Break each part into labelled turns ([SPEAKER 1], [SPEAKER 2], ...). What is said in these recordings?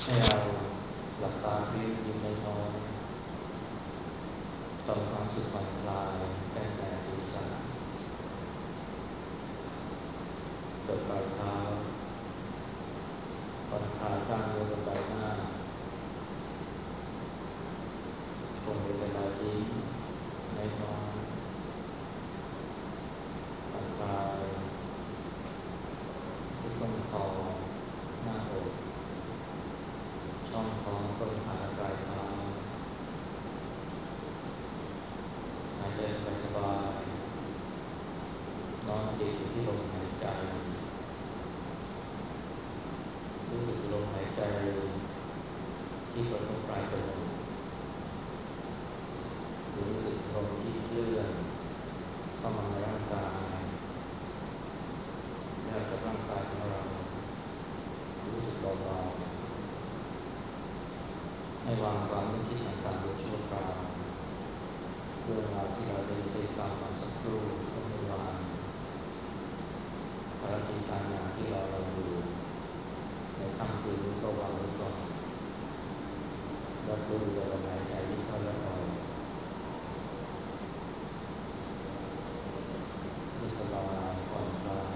[SPEAKER 1] ให้เราหลับตาพริบยิ้มน้อยๆทำความรู้สึกผ่อนคลายตั้งแต่ศีรษะจดปลายเท้าผ่อนคลายกล้ามเนื้อบนใบหน้าคงเป็นรอยยิ้มน้อยๆผ่อนคลายที่ต้นคอหน้าอกช่องท้องต้นขาปลายเท้าหายใจสบายๆนอนติดอยู่ที่ลมหายใจรู้สึกลมหายใจที่กระทบปลายจมูกหรือรู้สึกลมที่เคลื่อนเข้ามาในร่างกายแล้วกับร่างกายของเรารู้สึกเบาๆให้วางความนึกคิดต่างๆโดยชั่วคราวเรื่องราวที่เราได้ฟังมาสักครู่ก็ไม่วางภารกิจการงานที่เราอยู่ในค่ำคืนนี้ก็วางไว้ก่อนรับรู้กับลมหายใจที่เข้าและออกที่สบายผ่อนคลาย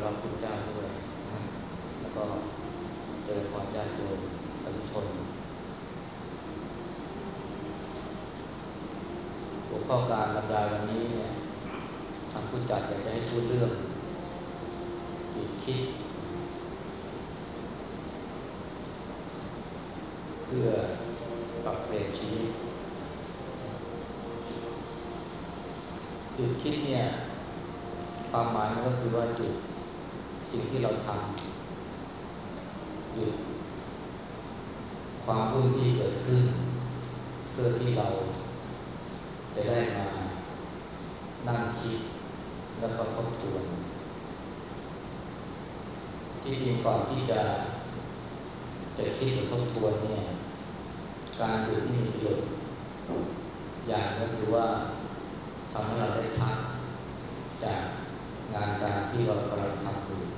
[SPEAKER 1] ารพคุณเจ้าด้วยแล้วก็เจริญพรญาติโยมสาธุชนหัวข้อการบรรยายวันนี้เนี่ยทางผู้จัดอยากจะให้พูดเรื่องหยุดคิดเพื่อปรับเปลี่ยนชีวิตหยุดคิดเนี่ยความหมายมันก็คือว่าหยุดสิ่งที่เราทำหยุดความวุ่นที่เกิดขึ้นเพื่อที่เราจะได้มานั่งคิดแล้วก็ทบทวนที่จริงก่อนที่จะคิดหรือทบทวนเนี่ยการหยุดนี่มีประโยชน์อย่างก็คือว่าทำให้เราได้พักจากงานการที่เรากำลังทำอยู่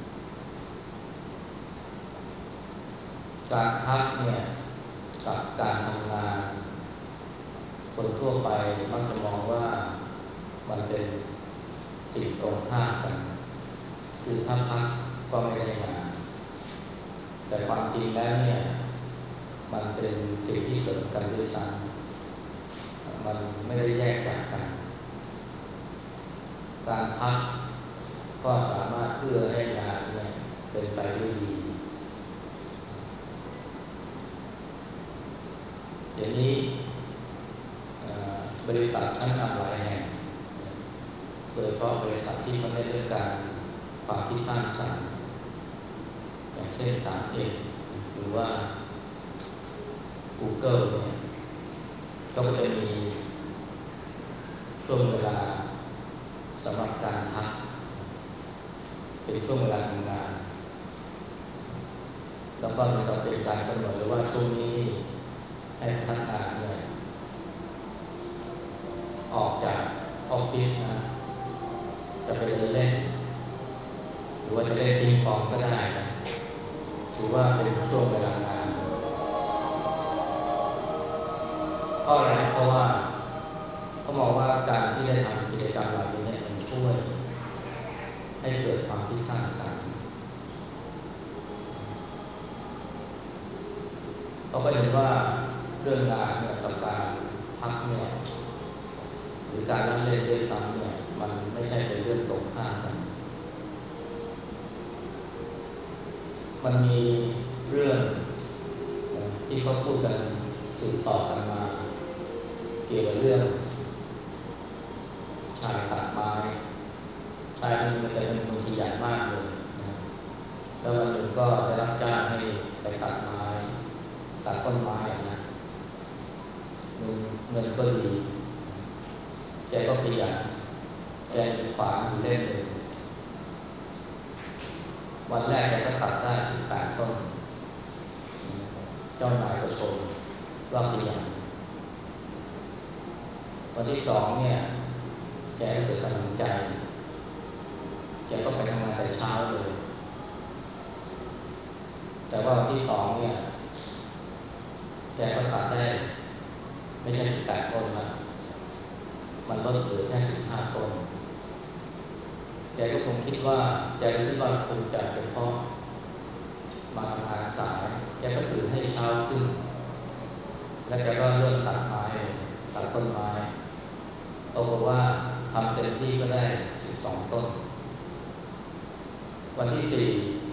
[SPEAKER 1] การพักเนี่ยกับการทำงานคนทั่วไปมักจะมองว่ามันเป็นสิ่งตรงข้ามกันคือถ้าพักก็ไม่ได้งานแต่ความจริงแล้วเนี่ยมันเป็นสิ่งที่เสริมกันด้วยซ้ำมันไม่ได้แยกจากกันการพักก็สามารถเพื่อให้งานเนี่ยเป็นไปได้ดีเดี๋ยวนี้บริษัทชั้นนำหลายแห่งโดยเฉพาะบริษัทที่เขาเน้นเรื่องการความคิดสร้างสรรค์อย่างเช่น3M หรือว่า Google เนี่ยก็จะมีช่วงเวลาสำหรับการพักเป็นช่วงเวลาทำงานแล้วก็ถึงกับเป็นการกำหนดเลยว่าช่วงนี้ให้พนักงานเนี่ยออกจากออฟฟิศนะจะไปเดินเล่นหรือว่าจะเล่นปิงปองก็ได้นะถือว่าเป็นช่วงเวลางานเพราะอะไรเพราะว่าเขามองว่าการที่ได้ทำกิจกรรมเหล่านี้เนี่ยมันช่วยให้เกิดความคิดสร้างสรรค์เราก็เห็นว่าเรื่องงานเนี่ยกับการพักเนี่ยหรือการเล่นด้วยซ้ำเนี่ยมันไม่ใช่เป็นเรื่องตรงข้ามกันมันมีเรื่องที่เขาพูดกันสืบต่อกันมาเกี่ยวกับเรื่องชายตัดไม้ชายคนนึงมันจะเป็นคนขยันมากเลยนะแล้ววันหนึ่งก็ได้รับจ้างให้ไปตัดไม้ตัดต้นไม้นะเงินก็ดีแกก็ขยันแกมีขวานอยู่เล่มหนึ่งวันแรกแกก็ตัดได้18 ต้นเจ้านายก็ชมว่าขยันวันที่2เนี่ยแกก็เกิดกำลังใจแกก็ไปทำงานแต่เช้าเลยแต่ว่าวันที่2เนี่ยแกก็ตัดได้ไม่ใช่18 ต้นละมันลดเหลือแค่15 ต้นแกก็คงคิดว่าคงจะเป็นเพราะมาทำงานสายแกก็ตื่นให้เช้าขึ้นแล้วแกก็เริ่มตัดไม้ตัดต้นไม้ปรากฏว่าทำเต็มที่ก็ได้12 ต้นวันที่4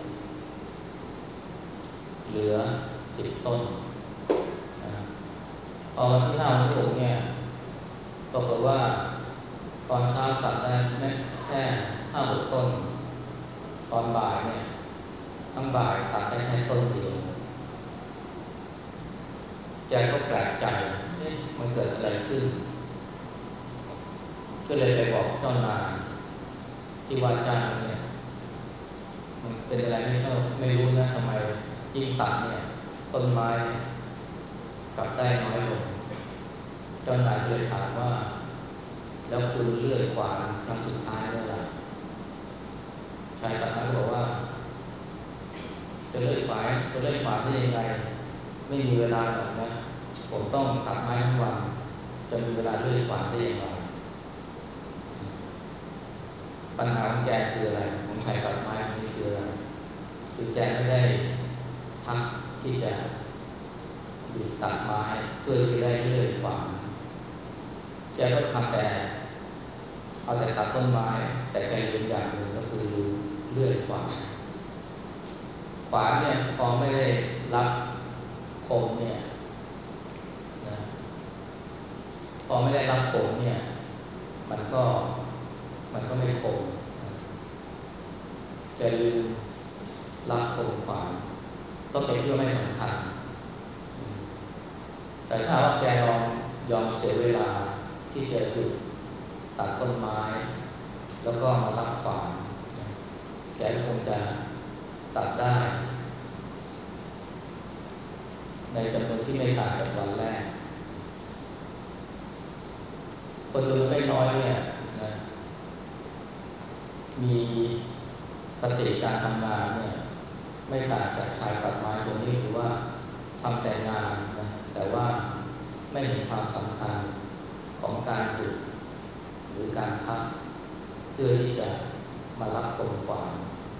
[SPEAKER 1] เหลือ10 ต้นนะพอวันที่5วันที่6เนี่ยปรากฏว่าตอนเช้าตัดได้แค่5-6 ต้นตอนบ่ายเนี่ยทั้งบ่ายตัดได้แค่ต้นเดียวแกก็แปลกใจมันเกิดอะไรขึ้นก็เลยไปบอกเจ้านายที่ว่าจ้างเนี่ยมันเป็นอะไรไม่ชอบไม่รู้นะทำไมยิ่งตัดเนี่ยต้นไม้กลับได้น้อยลงเจ้านายเลยถามว่าแล้วคุณเลื่อยขวานครั้งสุดท้ายเมื่อไหร่ชายตัดไม้ก็บอกว่าจะเลื่อยขวานได้ยังไงไม่มีเวลาหรอกนะผมต้องตัดไม้ทั้งวันจะมีเวลาเลื่อยขวานได้ยังไงปัญหาของแกคืออะไรของชายตัดไม้นี่คืออะไรคือแกไม่ได้พักที่จะหยุดตัดไม้เพื่อที่ได้เลื่อยขวางแกก็ทำแต่เอาแต่ตัดต้นไม้แต่แกลืมอย่างหนึ่งก็คือลืมเลื่อยขวางเนี่ยพอไม่ได้รับคมเนี่ยนะพอไม่ได้รับคมเนี่ยมันก็ไม่คมแกลืมรับคมขวางก็แกคิดว่าไม่สำคัญแต่ถ้าว่าแกลองยอมเสียเวลาที่จะหยุดตัดต้นไม้แล้วก็มารับขวางแกคงจะตัดได้ในจำนวนที่ไม่ต่างจากวันแรกคนจำนวนไม่น้อยเนี่ยนะมีคติการทำงานเนี่ยไม่ต่างจากชายตัดไม้คนนี้คือว่าทำแต่งานนะแต่ว่าไม่เห็นความสำคัญของการหยุดหรือการพักเพื่อที่จะมารับคนกว่า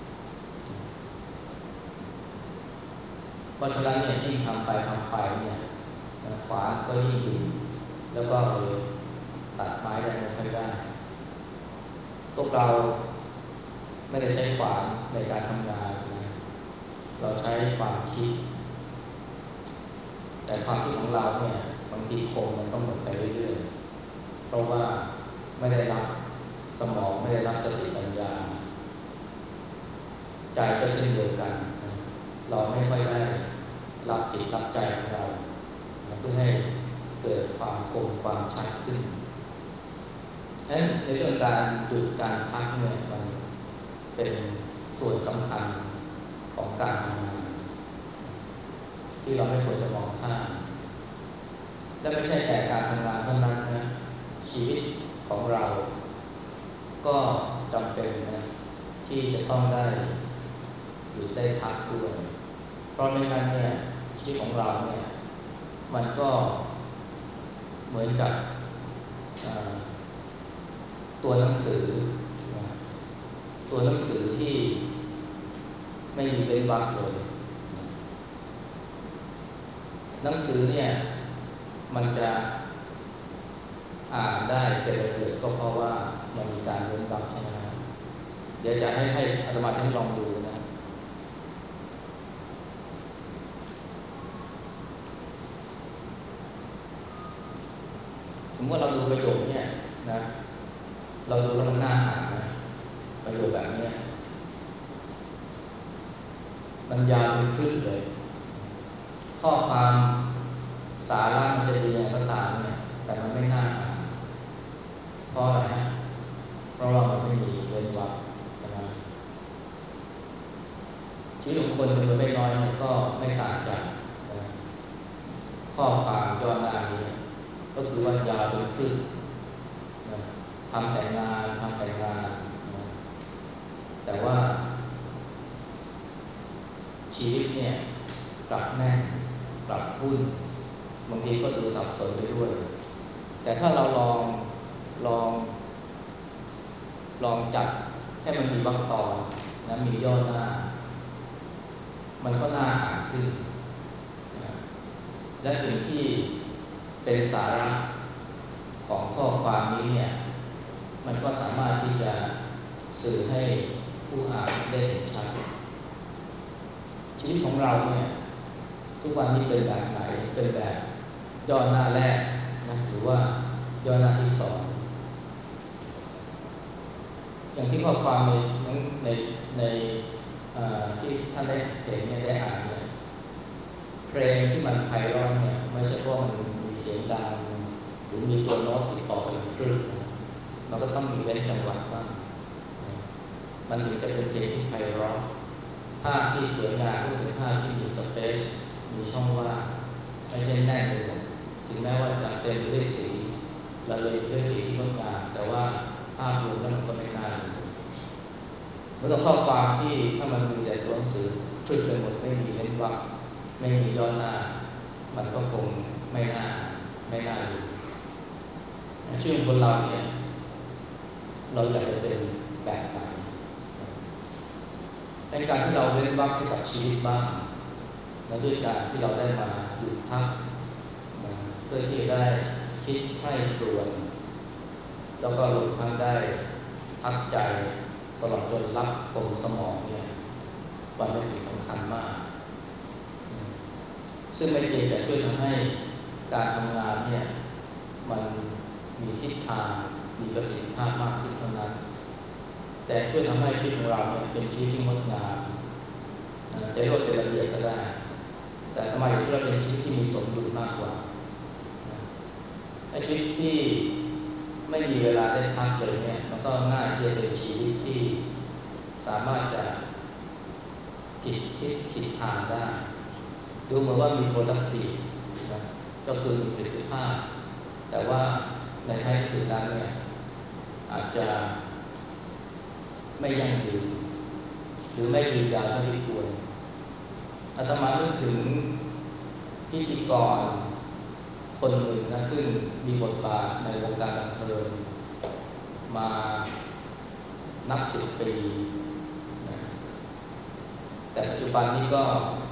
[SPEAKER 1] เพราะฉะนั้นเนี่ยยิ่งทำไปเนี่ยขวานก็ยิ่งดีแล้วก็เลยตัดไม้ได้ไม่ค่อยได้พวกเราไม่ได้ใช้ขวานในการทำงานนะเราใช้ความคิดแต่ความคิดของเราเนี่ยบางทีคมมันต้องหมดไปเรื่อยๆเพราะว่าไม่ได้รับสมองไม่ได้รับสติปัญญาใจก็เช่นเดียวกันนะเราไม่ค่อยได้รับจิตรับใจของเราเพื่อให้เกิดความคมความชัดขึ้นฉะนั้นในเรื่องการหยุดการพักเนี่ยมันเป็นส่วนสำคัญของการทำงานที่เราไม่ควรจะมองข้ามและไม่ใช่แต่การทำงานเท่านั้นนะชีวิตของเราก็จำเป็นนะที่จะต้องได้หยุดได้พักด้วยเพราะไม่งั้นเนี่ยชีวิตของเราเนี่ยมันก็เหมือนกับตัวหนังสือตัวหนังสือที่ไม่มีเว้นวรรคเลยหนังสือเนี่ยมันจะอ่านได้เป็นละเอียดก็เพราะว่ามันมีการเว้นวรรคใช่ไหมเดี๋ยวจะให้อาตมาจะให้ลองดูนะสมมติว่าเราดูประโยคเนี่ยนะเราดูแล้วมันน่าอ่านนะประโยคแบบนี้มันยาวเป็นครึ่งเลยข้อความสาระมันจะดีอย่างก็ตามเนี่ยแต่มันไม่น่าอ่านเพราะอะไรฮะเพราะว่ามันไม่มีเว้นวรรคนะชีวิตของคนจำนวนไม่น้อยเนี่ยก็ไม่ต่างจากข้อความย่อหน้านี้ก็คือว่ายาวเป็นครึ่งนะทำแต่งานนะแต่ว่าชีวิตเนี่ยกลับแน่นกลับวุ่นบางทีก็ดูสับสนไปด้วยแต่ถ้าเราลองจัดให้มันมีวรรคตอนนะมีย่อหน้ามันก็น่าอ่านขึ้นนะและสิ่งที่เป็นสาระของข้อความนี้เนี่ยมันก็สามารถที่จะสื่อให้ผู้อ่านได้เห็นชัดชีวิตของเราเนี่ยทุกวันนี้เป็นแบบไหนเป็นแบบย่อหน้าแรกนะหรือว่าย่อหน้าที่สองอย่างที่ข้อความในในที่ท่านได้เห็นเนี่ยได้อ่านเนี่ยเพลงที่มันไพเราะเนี่ยไม่ใช่เพราะมันมีเสียงดังหรือมีตัวโน้ตติดต่อกันเป็นคลื่นมันก็ต้องมีเว้นจังหวะบ้างมันถึงจะเป็นเพลงที่ไพเราะภาพที่สวยงามก็คือภาพที่มีสเปซมีช่องว่างไม่ใช่แน่นไปหมดถึงแม้ว่าจะเต็มด้วยสีละเลงด้วยสีที่งดงามแต่ว่าภาพรวมแล้วมันก็ไม่น่าดูเหมือนกับข้อความที่ถ้ามันมีแต่ตัวหนังสือคลึกไปหมดไม่มีเว้นวรรคไม่มีย่อหน้ามันก็คงไม่น่าดูชีวิตของคนเราเนี่ยเราอยากจะเป็นแบบไหนในการที่เราเว้นวรรคให้กับชีวิตบ้างและด้วยการที่เราได้มาหยุดพักนะเพื่อที่จะได้คิดใคร่ครวญแล้วก็รวมทั้งได้พักใจตลอดจนรับปมสมองเนี่ยมันเป็นสิ่งสำคัญมากซึ่งไม่เพียงแต่ช่วยทำให้การทำงานเนี่ยมันมีทิศทางมีประสิทธิภาพมากขึ้นเท่านั้นแต่ช่วยทำให้ชีวิตของเราเนี่ยเป็นชีวิตที่งดงามจะเรียกว่าเป็นระเบียบก็ได้แต่ทำไมถึงเราเป็นชีวิตที่มีสมดุลมากกว่าไอ้ชีวิตที่ไม่มีเวลาได้พักเลยเนี่ยมันก็ง่ายที่จะเป็นชีวิตที่สามารถจะผิดทิศผิดทางได้ดูเหมือนว่ามี productive นะก็คือมีประสิทธิภาพแต่ว่าในท้ายที่สุดนั้นเนี่ยอาจจะไม่ยั่งยืนหรือไม่ยืนยาวเท่าที่ควรอาตมานึกถึงพิธีกรคนหนึ่งนะซึ่งมีบทบาทในวงการบันเทิงมานับ10 ปีนะแต่ปัจจุบันนี้ก็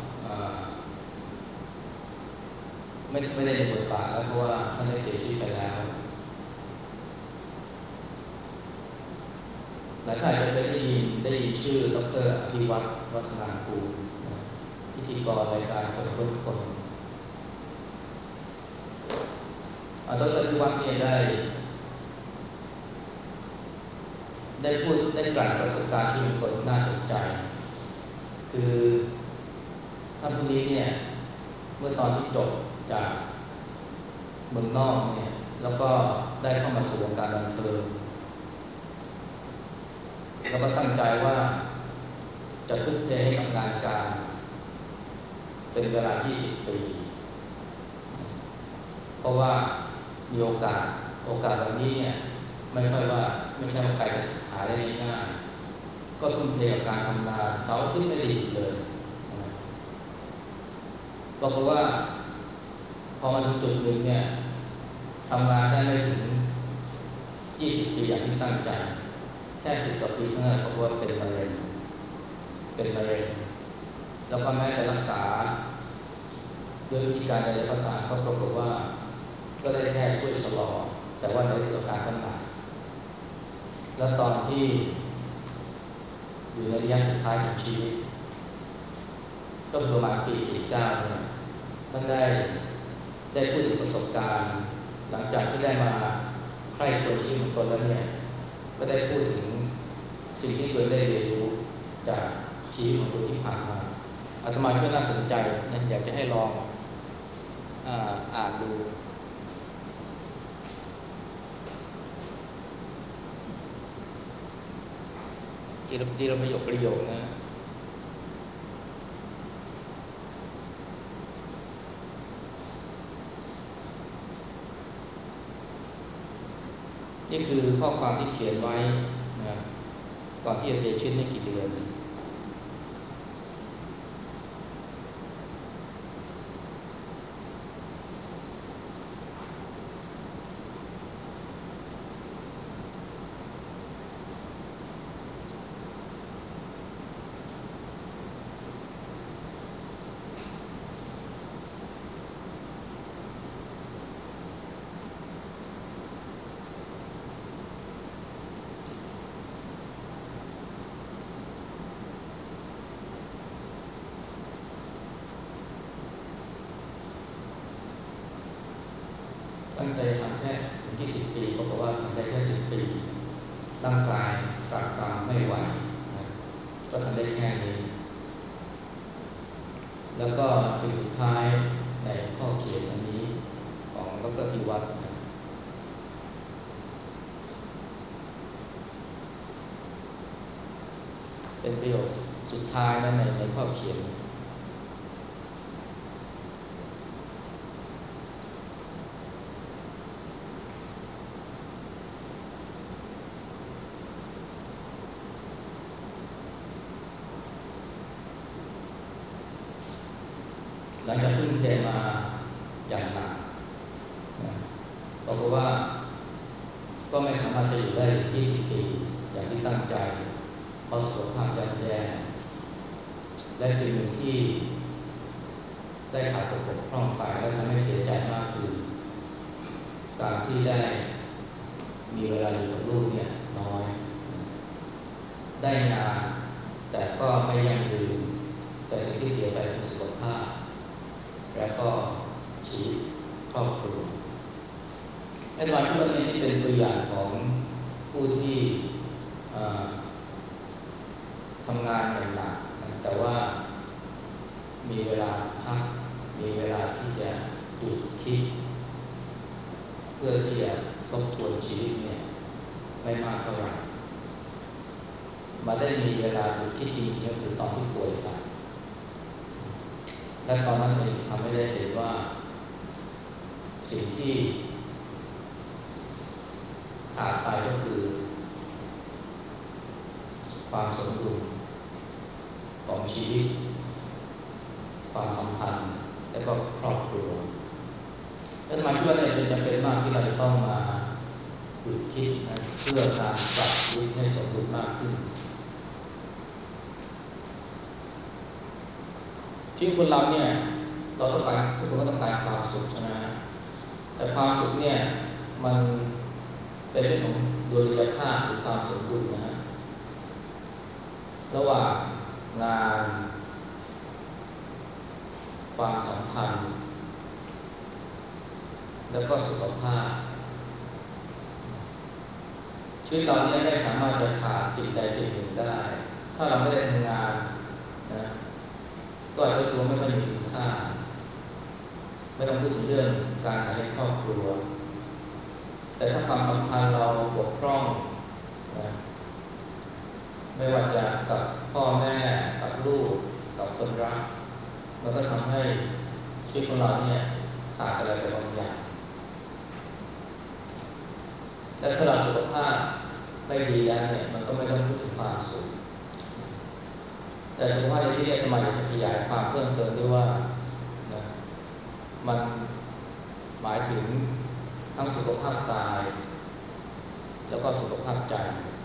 [SPEAKER 1] ไม่ได้มีบทบาทแล้วเพราะว่าท่านได้เสียชีวิตไปแล้วหลายท่านจะเคยได้ยินชื่อดร.อภิวัตรวัฒนากูลพิธีกรรายการคนค้นคนดร.อภิวัตรเนี่ยได้พูดได้กล่าวประสบการณ์ที่มีคนน่าสนใจคือท่านผู้นี้เนี่ยเมื่อตอนที่จบจากเมืองนอกเนี่ยแล้วก็ได้เข้ามาสู่วงการบันเทิงแล้วก็ตั้งใจว่าจะทุ่มเทให้กับงานการเป็นเวลา20 ปีเพราะว่ามีโอกาสแบบนี้เนี่ยไม่ใช่ว่าใครจะหาได้ง่ายๆก็ทุ่มเทกับการทำงานเสาร์อาทิตย์ไม่ได้หยุดเลยบอกว่าพอมาถึงจุดหนึ่งเนี่ยทำงานได้ไม่ถึง20 ปีอย่างที่ตั้งใจแค่10 กว่าปีเท่านั้นเพราะว่าเป็นมะเร็งแล้วก็แม้จะรักษาด้วยวิธีการใดๆก็ตามก็ปรากฏว่าก็ได้แค่ช่วยชะลอแต่ว่าในสุขการก็หนักแล้วตอนที่อยู่ในระยะสุดท้ายของชีวิตก็ประมาณปี49เนี่ยท่านได้พูดถึงประสบการณ์หลังจากที่ได้มาใคร่ครวญชีวิตของตนแล้วเนี่ยก็ได้พูดถึงสิ่งที่ตนได้เรียนรู้จากชีวิตของตนที่ผ่านมาอาตมาคิดว่าน่าสนใจนะอยากจะให้ลองอ่านดูทีละประโยคนะนี่คือข้อความที่เขียนไว้นะก่อนที่จะเสียชีวิตไม่กี่เดือนตั้งใจทำแค่ถึง20 ปีก็บอกว่าทำได้แค่10 ปีร่างกายตรักตรำไม่ไหวนะก็ทำได้แค่นี้แล้วก็สิ่งสุดท้ายในข้อเขียนอันนี้ของดร.พิวัตรนะเป็นประโยคสุดท้ายนะในข้อเขียนหลังจากทุ่มเทมาอย่างหนักบอกว่าก็ไม่สามารถจะอยู่ได้20 ปีอย่างที่ตั้งใจเพราะสุขภาพย่ำแย่และสิ่งหนึ่งที่ได้ขาดตกบกพร่องไปและทำให้เสียใจมากคือการที่ได้มีเวลาอยู่กับลูกเนี่ยน้อยได้งานแต่ก็ไม่ยั่งยืนแต่สิ่งที่เสียไปคือสุขภาพและก็ชีวิตครอบครัวในตอนที่เราเนี่ยนี่เป็นตัวอย่างของผู้ที่ทำงานอย่างหนักแต่ว่ามีเวลาพักมีเวลาที่จะหยุดคิดเพื่อที่จะทบทวนชีวิตเนี่ยไม่มากเท่าไหร่มาได้มีเวลาหยุดคิดจริงๆก็คือตอนที่ป่วยไปและตอนนั้นเองทำให้ได้เห็นว่าสิ่งที่ขาดไปก็คือความสมดุลของชีวิตความสัมพันธ์และก็ครอบครัวและมาที่ว่าเนี่ยเป็นจำเป็นมากที่เราจะต้องมาหยุดคิดนะเพื่อการปรับชีวิตให้สมดุลมากขึ้นชีวิตคนเราเนี่ยเราต้องการทุกคนก็ต้องการความสุขใช่ไหมแต่ความสุขเนี่ยมันเป็นเรื่องของดุลยภาพหรือความสมดุลนะระหว่างงานความสัมพันธ์แล้วก็สุขภาพชีวิตเราเนี่ยไม่สามารถจะขาดสิ่งใดสิ่งหนึ่งได้ถ้าเราไม่ได้ทำงานนะก็อาจจะรู้สึกว่าไม่ค่อยมีคุณค่าไม่ต้องพูดถึงเรื่องการหาเลี้ยงครอบครัวแต่ถ้าความสัมพันธ์เราบกพร่องนะไม่ว่าจะกับพ่อแม่กับลูกกับคนรักมันก็ทำให้ชีวิตของเราเนี่ยขาดอะไรไปบางอย่างและถ้าเราสุขภาพไม่ดีแล้วเนี่ยมันก็ไม่ต้องพูดถึงความสุขแต่สุขภาพในที่นี้จะมาอยากจะขยายความเพิ่มเติมด้วยว่านะมันหมายถึงทั้งสุขภาพกายแล้วก็สุขภาพใจ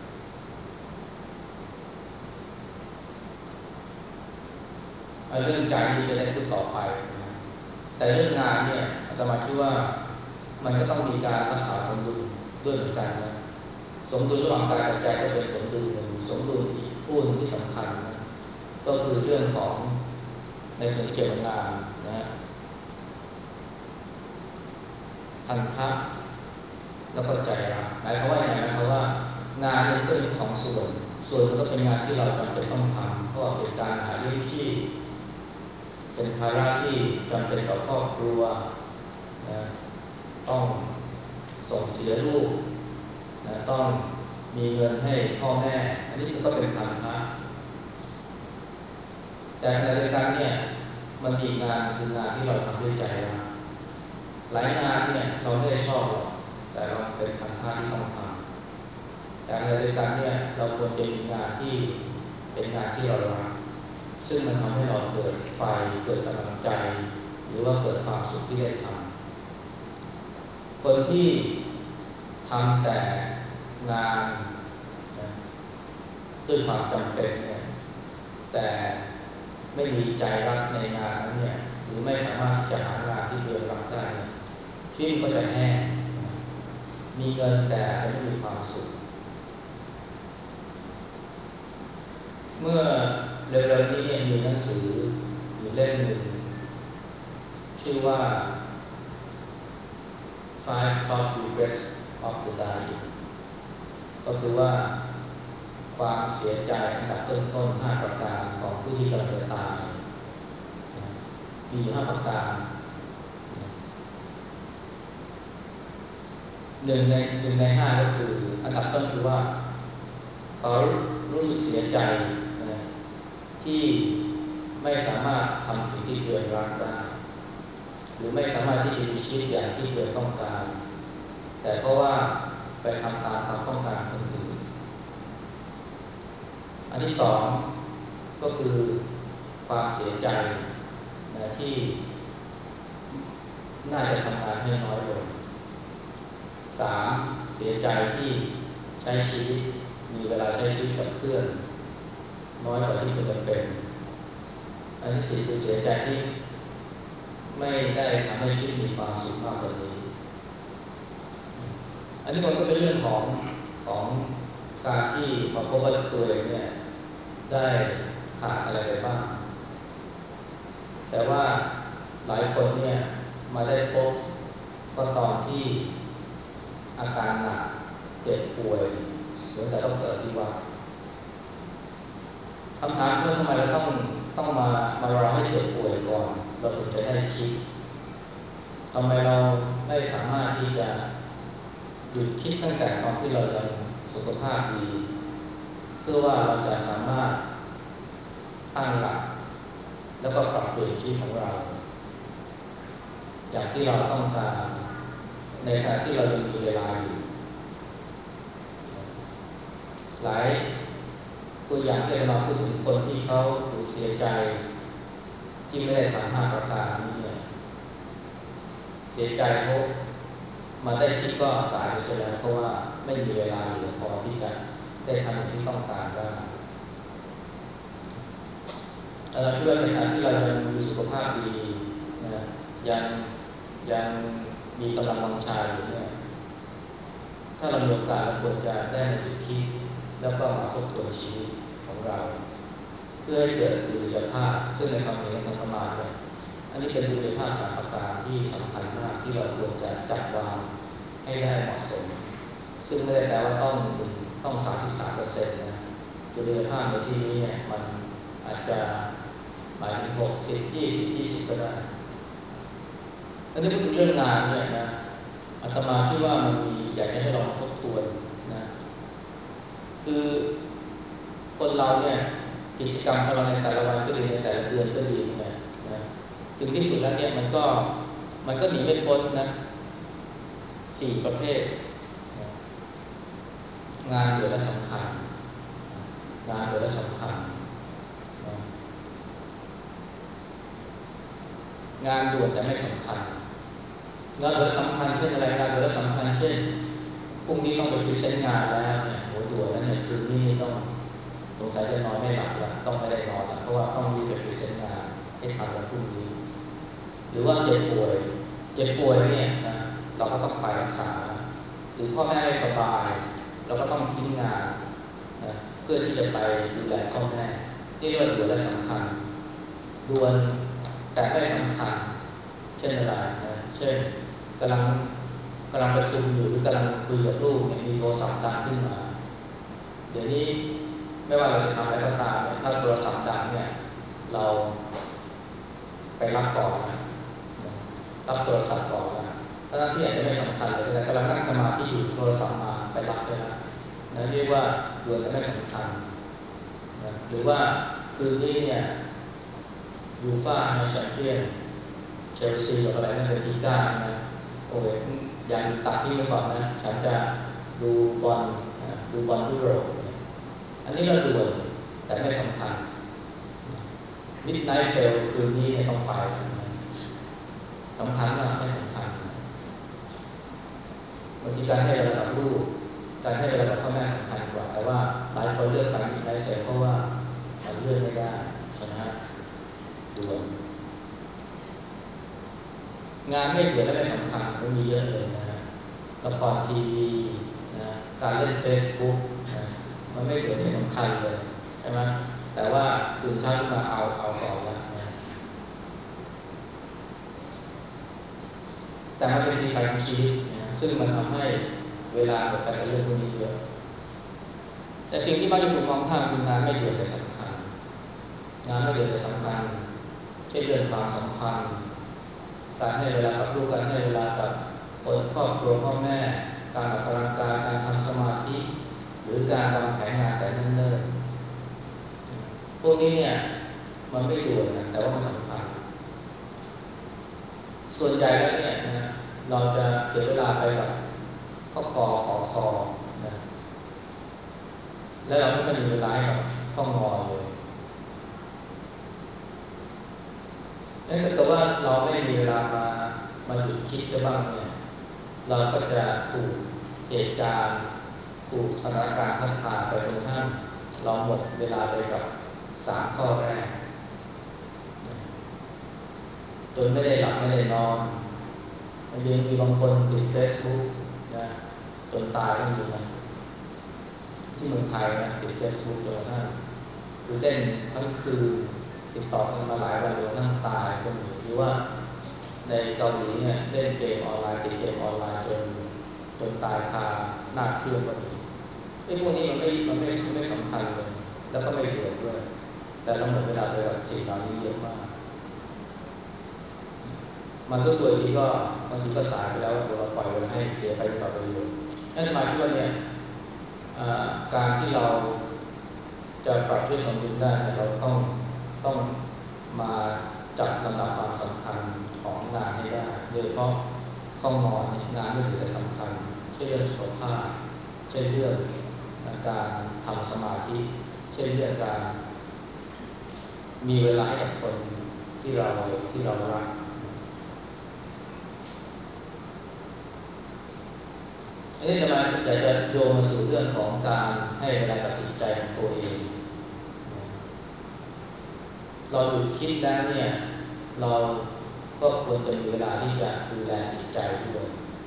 [SPEAKER 1] เรื่องใจนี่จะได้พูดต่อไปนะแต่เรื่องงานเนี่ยอาตมาคิดว่ามันก็ต้องมีการรักษาสมดุลด้วยเหมือนกันนะสมดุลระหว่างกายกับใจก็เป็นสมดุลหนึ่งสมดุลอีกคู่หนึ่งที่สำคัญนะก็คือเรื่องของในส่วนที่เกี่ยวกับงานนะพันธะแล้วก็ใจรักหมายความว่าอย่างไรนะครับว่างานมันก็มีสองส่วนมันก็เป็นงานที่เราจำเป็นต้องทำเพราะเป็นการหาเลี้ยงชีพเป็นภาระที่จำเป็นต่อครอบครัวนะต้องส่งเสียลูกนะต้องมีเงินให้พ่อแม่อันนี้มันก็เป็นพันธะแต่ในรายการเนี่ยมันมีงานคืองานที่เราทำด้วยใจนะหลายงานเนี่ยเราไม่ได้ชอบหรอกแต่เราเป็นพันธะที่ต้องทำแต่ในรายการเนี่ยเราควรจะมีงานที่เป็นงานที่เรารักซึ่งมันทำให้เราเกิดไฟเกิดกำลังใจหรือว่าเกิดความสุขที่ได้ทำคนที่ทำแต่งานนะด้วยความจำเป็นเนี่ยแต่ไม่มีใจรักในงานนั้นเนี่ยหรือไม่สามารถที่จะหางานที่ตัวเองรักได้ชีวิตก็จะแห้งมีเงินแต่ไม่มีความสุขเมื่อเร็วๆนี้มีหนังสืออยู่เล่มหนึ่งชื่อว่า Five Top Regrets of the Dying ก็คือว่าความเสียใจอันดับต้นๆ5ประการของผู้ที่กำลังจะตายมี5ประการหนึ่งใน 5ก็คืออันดับต้นคือว่าเขารู้สึกเสียใจนะที่ไม่สามารถทำสิ่งที่ตัวเองรักได้หรือไม่สามารถที่จะมีชีวิตอย่างที่ตัวเองต้องการแต่เพราะว่าไปทำตามความต้องการคนอื่นอันที่สองก็คือความเสียใจนะที่น่าจะทำงานให้น้อยลง3เสียใจที่ใช้ชีวิตมีเวลาใช้ชีวิตกับเพื่อนน้อยกว่าที่ควรจะเป็นอันที่สี่คือเสียใจที่ไม่ได้ทำให้ชีวิตมีความสุขมากกว่านี้อันนี้มันก็เป็นเรื่องของการที่มาพบว่าตัวเองเนี่ยได้ขาดอะไรไปบ้างแต่ว่าหลายคนเนี่ยมาได้พบก็ตอนที่อาการหนักเจ็บป่วยเหมือนกับต้องเกิดที่ว่าคำถามคือทำไมเราต้องมารอให้เจ็บป่วยก่อนเราถึงจะได้คิดทำไมเราไม่สามารถที่จะหยุดคิดตั้งแต่ตอนที่เรายังสุขภาพดีเพื่อว่าเราจะสามารถตั้งหลักแล้วก็ปรับเปลี่ยนชีวิตของเราอย่างที่เราต้องการในขณะที่เรายังมีเวลาอยู่หลายตัวอย่างที่เราพูดถึงคนที่เขาสูญเสียใจที่ไม่ได้ทำ5 ประการนี้เนี่ยเสียใจเพราะมาได้คิดก็สายไปเสียแล้วเพราะว่าไม่มีเวลาเหลือพอที่จะได้ทำอย่างที่ต้องการได้เพื่อในขณะที่เรายังมีสุขภาพดีนะยังมีกำลังวังชาอยู่เนี่ยถ้าเรามีโอกาสเราควรจะได้มาคิดแล้วก็มาทบทวนชีวิตของเราเพื่อให้เกิดดุลยภาพซึ่งในความเห็นของธรรมะเนี่ยอันนี้เป็นดุลยภาพ3 ประการที่สำคัญมากที่เราควรจะจัดวางให้ได้เหมาะสมซึ่งไม่ได้แปลว่าต้อง33%นะดุลยภาพในที่นี้เนี่ยมันอาจจะหมายถึง60 20 20ก็ได้ถ้าได้พูดถึงเรื่องงานเนี่ยนะอาตมาคิดว่ามันมีอยากจะให้ลองทบทวนนะคือคนเราเนี่ยกิจกรรมของเราในแต่ละวันก็ดีในแต่ละเดือนก็ดีเนี่ยนะถึงที่สุดแล้วเนี่ยมันก็หนีไม่พ้นนะ4 ประเภทนะงานด่วนและสำคัญงานด่วนและสำคัญนะงานด่วนแต่ไม่สำคัญงานด่วนสำคัญเช่นอะไรงานด่วนและสำคัญเช่นพรุ่งนี้ต้องไปพรีเซนต์งานแล้วเนี่ยโหด่วนแล้วเนี่ยคืนนี้ต้องสงสัยจะนอนไม่หลับแล้วต้องไม่ได้นอนแล้วเพราะว่าต้องรีบไปพรีเซนต์งานให้ทันวันพรุ่งนี้หรือว่าเจ็บป่วยเนี่ยนะเราก็ต้องไปรักษาหรือพ่อแม่ไม่สบายเราก็ต้องทิ้งงานนะเพื่อที่จะไปดูแลพ่อแม่ที่เรียกว่าด่วนและสำคัญด่วนแต่ไม่สำคัญเช่นอะไรนะเช่นกำลังประชุมอยู่หรือกำลังคุยกับลูกเนี่ยมีโทรศัพท์ดังขึ้นมาเดี๋ยวนี้ไม่ว่าเราจะทำอะไรก็ตามเนี่ยถ้าโทรศัพท์ดังเนี่ยเราไปรับก่อนนะรับโทรศัพท์ก่อนนะถ้าที่อาจจะไม่สำคัญเลยแต่กำลังนั่งสมาธิอยู่โทรศัพท์มาไปรับเสียแล้วนะเรียกว่าด่วนแต่ไม่สำคัญนะหรือว่าคืนนี้เนี่ยยูฟ่าแชมเปี้ยนเชลซีกับอะไรนั่นเป็นทีก้านะโอ้ยยังตัดที่ไปก่อนนะฉันจะดูบอลยุโรปอันนี้เราด่วนแต่ไม่สำคัญมิดไนท์เซลคืนนี้ต้องไปสำคัญมากไม่สำคัญบางทีการให้เวลากับลูกการให้เวลากับพ่อแม่สำคัญกว่าแต่ว่าหลายคนเลือกไปมิดไนท์เซลเพราะว่ามันเลื่อนไม่ได้ใช่ไหมฮะด่วนงานไม่ด่วนและไม่สำคัญก็มีเยอะเลยนะละครทีวีนะการเล่น Facebook นะมันไม่ด่วนไม่สำคัญเลยใช่ไหมแต่ว่าตื่นเช้าขึ้นมาเอาก่อนแล้วนะแต่มันเป็นสิ่งไปของชีวิตนะซึ่งมันทำให้เวลาหมดไปกับเรื่องพวกนี้เยอะแต่สิ่งที่มักจะถูกมองข้ามคืองานไม่ด่วนแต่สำคัญงานไม่ด่วนแต่สำคัญเช่นเรื่องความสัมพันธ์การให้เวลากับลูกการให้เวลากับคนครอบครัวพ่อแม่การออกกำลังกายการทำสมาธิหรือการวางแผนงานแต่เนิ่นๆพวกนี้เนี่ยมันไม่ด่วนนะแต่ว่ามันสำคัญส่วนใหญ่แล้วเนี่ยนะเราจะเสียเวลาไปกับข้อกอขอคอนะและเราไม่ค่อยมีเวลาให้กับข้องอเลยนั่นก็แปลว่าเราไม่มีเวลามาหยุดคิดซะบ้างเนี่ยเราก็จะถูกเหตุการณ์ถูกสถานการณ์พัดพาไปจนกระทั่งเราหมดเวลาไปกับ3 ข้อแรกจนไม่ได้หลับไม่ได้นอนมีบางคนติด Facebook นะจนตายก็มีนะที่เมืองไทยนะติด Facebook จนกระทั่งคือเล่นทั้งคืนติดต่อกันมาหลายวันจนกระทั่งตายก็มีหรือว่าในเกาหลีเนี่ยเล่นเกมออนไลน์ติดเกมออนไลน์จนตายคาหน้าเครื่องก็มีไอ้พวกนี้มันไม่สำคัญเลยแล้วก็ไม่เดือดด้วยแต่เราหมดเวลาไปกับสิ่งเหล่านี้เยอะมากมันรู้ตัวทีก็บางทีก็สายไปแล้วเราปล่อยมันให้เสียไปต่อไปเลยนั่นหมายถึงว่าเนี่ยการที่เราจะปรับช่วยสมดุลได้เราต้องมาจัดลำดับความสำคัญของงานให้ได้โดยเฉพาะข้องอนงานไม่ถือแต่สำคัญเช่นเรื่องสุขภาพเช่นเรื่องการทำสมาธิเช่นเรื่องการมีเวลาให้กับคนที่เรารักอันนี้จะโยงมาสู่เรื่องของการให้เวลากับจิตใจของตัวเองเราหยุดคิดแล้วเนี่ยเราก็ควรจะมีเวลาที่จะดูแลจิตใจด้วย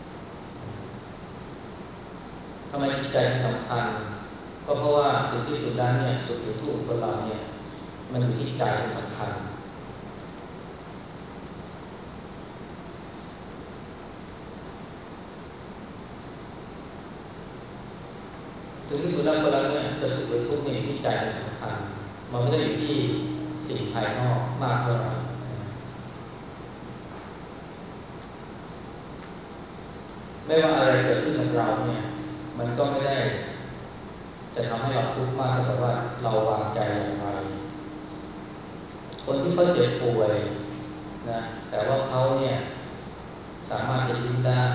[SPEAKER 1] ทำไมจิตใจสำคัญก็เพราะว่าถึงที่สุดแล้วเนี่ยสุขหรือทุกข์ของเราเนี่ยมันอยู่ที่ใจเป็นสำคัญถึงที่สุดแล้วคนเราเนี่ยจะสุขหรือทุกข์เนี่ยที่ใจเป็นสำคัญมันไม่ได้อยู่ที่สิ่งภายนอกมากเท่าไหร่ไม่ว่าอะไรเกิดขึ้นกับเราเนี่ยมันก็ไม่ได้จะทำให้เราทุกข์มากเท่ากับว่าเราวางใจอย่างไรคนที่เขาเจ็บป่วยนะแต่ว่าเขาเนี่ยสามารถจะยิ้มได้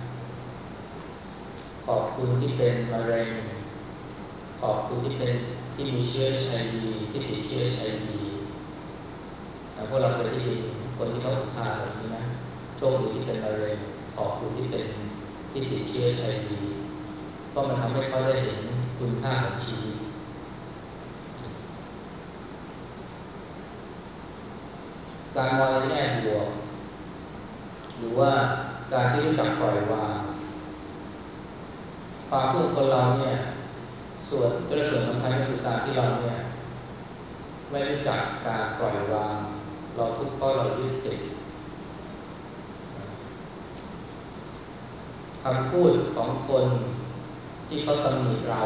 [SPEAKER 1] ขอบคุณที่เป็นมะเร็งขอบคุณที่มีเชื้อ HIV ที่ติดเชื้อ HIV พวกเราเคยได้ยินคนที่เขาอุทานแบบนี้นะโชคดีที่เป็นมะเร็งขอบคุณที่ติดเชื้อ HIV เพราะมันทำให้เขาได้เห็นคุณค่าของชีวิตการมองในแง่บวกหรือว่าการที่รู้จักปล่อยวางความทุกข์คนเราเนี่ยส่วนสำคัญก็คือการที่เราเนี่ยไม่รู้จักการปล่อยวางเราทุกข์เพราะเรายึดติดคำพูดของคนที่เขาตำหนิเรา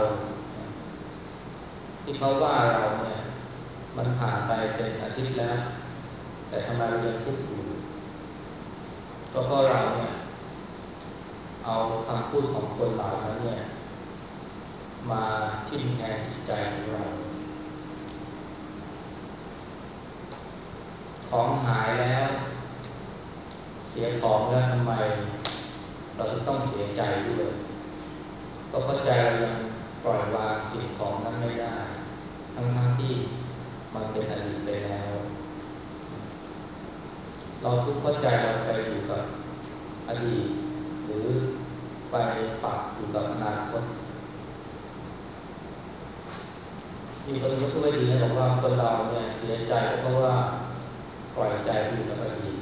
[SPEAKER 1] ที่เขาว่าเราเนี่ยมันผ่านไปเป็นอาทิตย์แล้วแต่ทำไมเรายังทุกข์อยู่ก็เพราะเราเนี่ยเอาคำพูดของคนเหล่านั้นเนี่ยมาทิ่มแทงจิตใจของเราของหายแล้วเสียของแล้วทำไมเราจะต้องเสียใจด้วยก็เพราะใจเรายังปล่อยวางสิ่งของนั้นไม่ได้ทั้งที่มันเป็นอดีตไปแล้วเราทุกข์เพราะใจเราไปอยู่กับอดีตหรือไปปักอยู่กับอนาคตมีคนก็พูดไว้ดีนะบอกว่าคนเราเนี่ยเสียใจเพราะว่าปล่อยใจไปอยู่กับอดีต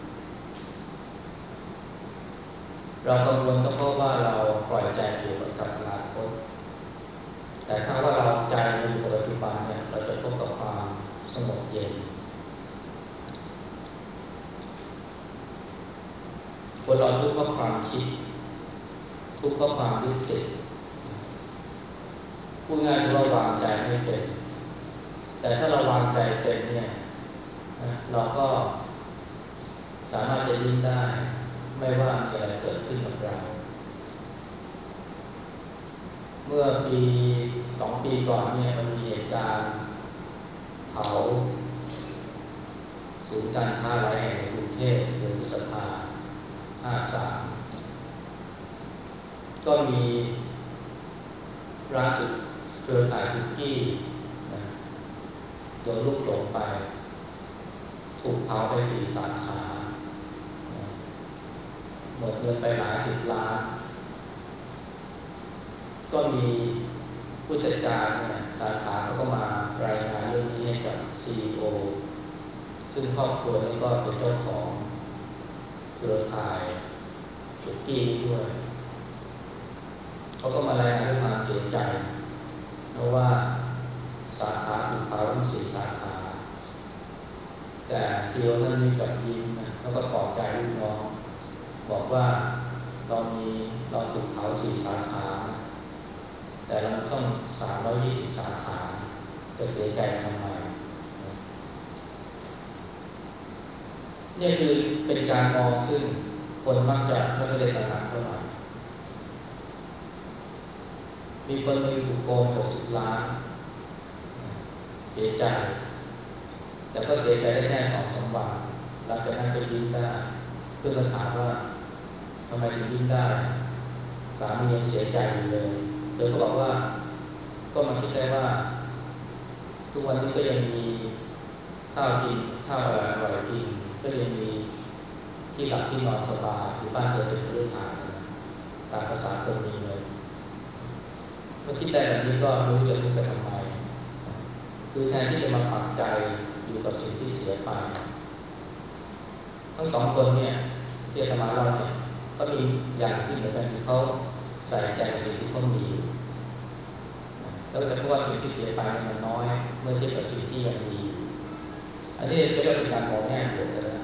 [SPEAKER 1] เรากังวลก็เพราะว่าเราปล่อยใจอยู่กับอนาคตแต่ถ้าว่าเราใจอยู่กับปัจจุบันเนี่ยเราจะพบกับความสงบเย็นคนเราทุกข์เพราะความคิดทุกข์เพราะความยึดติดพูดง่ายคือว่าวางใจไม่เป็นแต่ถ้าเราวางใจเป็นเนี่ยเราก็สามารถจะยิ้มได้ไม่ว่ามีอะไรเกิดขึ้นกับเราเมื่อ2 ปีก่อนเนี่ยมันมีเหตุการณ์เผาศูนย์การค้าหลายแห่งในกรุงเทพเดือนพฤษภา53ก็มีร้านสุดเครือข่ายสุกี้นะโดนลุกหลงไปถูกเผาไป4 สาขาหมดเงินไปหลาย10 ล้านก็มีผู้จัดการเนี่ยสาขาเขาก็มารายงานเรื่องนี้ให้กับ CEO ซึ่งครอบครัวนี้ก็เป็นเจ้าของเครือข่ายสุกี้ด้วยเขาก็มารายงานด้วยความเสียใจเพราะว่าสาขาถูกเผาทั้ง4สาขาแต่ซีอีโอท่านนี้กับยิ้มนะแล้วก็ปลอบใจลูกน้องบอกว่าเราถูกเผา4สาขาแต่เราต้อง320สาขาจะเสียใจทำไมนี่คือเป็นการมองซึ่งคนมักจะไม่ได้ตระหนักเท่าไหร่มีคนหนึ่งถูกโกง60 ล้านเสียใจแต่ก็เสียใจได้แค่2-3 วันหลังจากนั้นก็ยิ้มได้เพื่อนก็ถามว่าทำไมถึงยิ้มได้สามียังเสียใจอยู่เลยเธอก็บอกว่าก็มาคิดได้ว่าทุกวันนี้ก็ยังมีข้าวกินข้าวอร่อยกินก็ยังมีที่หลับที่นอนสบายอยู่บ้านเธอเป็นเรื่องหาตามภาษาคนมีเลยเมื่อคิดได้แบบนี้ก็ไม่รู้จะทุกข์ไปทำไมคือแทนที่จะมาปักใจอยู่กับสิ่งที่เสียไปทั้ง2 คนเนี่ยที่อาตมาเล่าเนี่ยก็มีอย่างที่เหมือนกันคือเขาใส่ใจกับสิ่งที่เขามีแล้วก็จะพบว่าสิ่งที่เสียไปมันน้อยเมื่อเทียบกับสิ่งที่ยังมีอันนี้ก็เรียกเป็นการมองแง่บวกกันนะ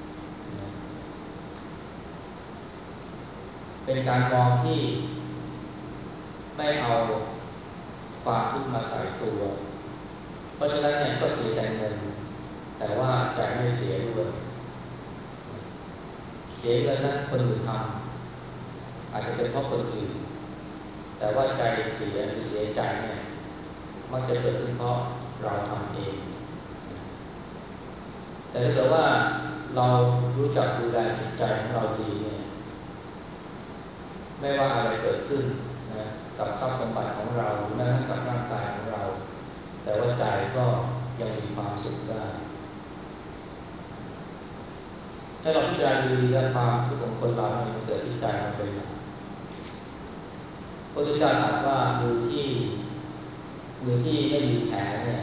[SPEAKER 1] เป็นการมองที่ไม่เอาความทุกข์มาใส่ตัวเพราะฉะนั้นเนี่ยก็เสียใจเงินแต่ว่าใจไม่เสียด้วยเสียเงินนั้นคนอื่นทำอาจจะเป็นเพราะคนอื่นแต่ว่าใจเสียหรือเสียใจเนี่ยมักจะเกิดขึ้นเพราะเราทำเองแต่ถ้าเกิดว่าเรารู้จักดูแลจิตใจของเราดีเนี่ยไม่ว่าอะไรเกิดขึ้นนะกับทรัพย์สมบัติของเราหรือแม้กระทั่งกับร่างกายของเราแต่ว่าใจก็ยังมีความสุขได้ถ้าเราพิจารณาดูเรื่องความทุกข์ของคนเราเนี่ยมันเกิดที่ใจเราเป็นพระพุทธเจ้าตรัสว่ามือที่ไม่มีแผลเนี่ย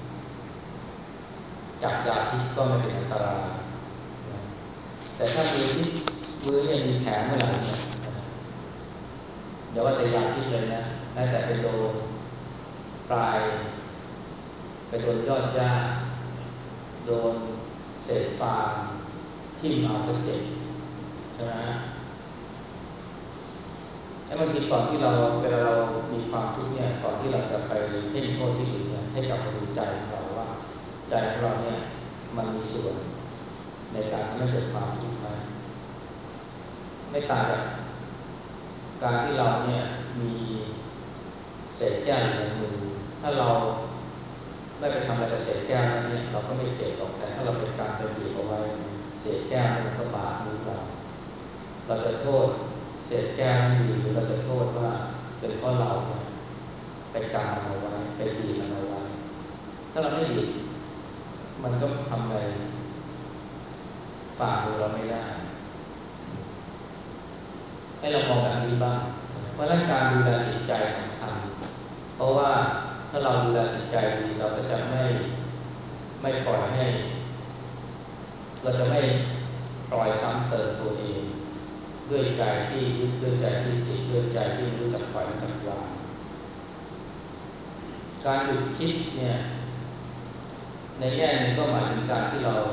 [SPEAKER 1] จับยาพิษก็ไม่เป็นอันตรายแต่ถ้ามือเนี่ยมีแผลเมื่อไหร่เนี่ยอย่าว่าแต่ยาพิษเลยนะแม้แต่ไปโดนปลายไปโดนยอดหญ้าโดนเศษฟางทิ่มเอาก็เจ็บใช่ไหมไอ้บางทีก่อนที่เราเวลาเรามีความทุกข์เนี่ยก่อนที่เราจะไปเพ่งโทษที่อื่นเนี่ยให้กลับมาดูใจของเราว่าใจของเราเนี่ยมันมีส่วนในการทำให้เกิดความทุกข์ไหมไม่ต่างจากการที่เราเนี่ยมีเศษแก้วอยู่ในมือถ้าเราไม่ไปทำอะไรกับเศษแก้วนั้นเนี่ยเราก็ไม่เจ็บหรอกแต่ถ้าเราเป็นการไปบีบเอาไว้เศษแก้วมันก็บาดมือเราจะโทษเศษแก้วนั้นดีหรือเราจะโทษว่าเป็นเพราะเราเนี่ยไปกางมันเอาไว้ไปบีบมันเอาไว้ถ้าเราไม่บีบมันก็ทำอะไรฝ่ามือเราไม่ได้ให้เรามองแบบนี้บ้างเพราะนั้นการดูแลจิตใจสำคัญเพราะว่าถ้าเราดูแลจิตใจดีเราก็จะไม่ปล่อยให้เราจะไม่ปล่อยซ้ำเติมตัวเองด้วยใจที่ยึดด้วยใจที่ติดด้วยใจที่รู้จักปล่อยรู้จักวางการหยุดคิดเนี่ยในแง่นึงก็หมายถึงการที่เรา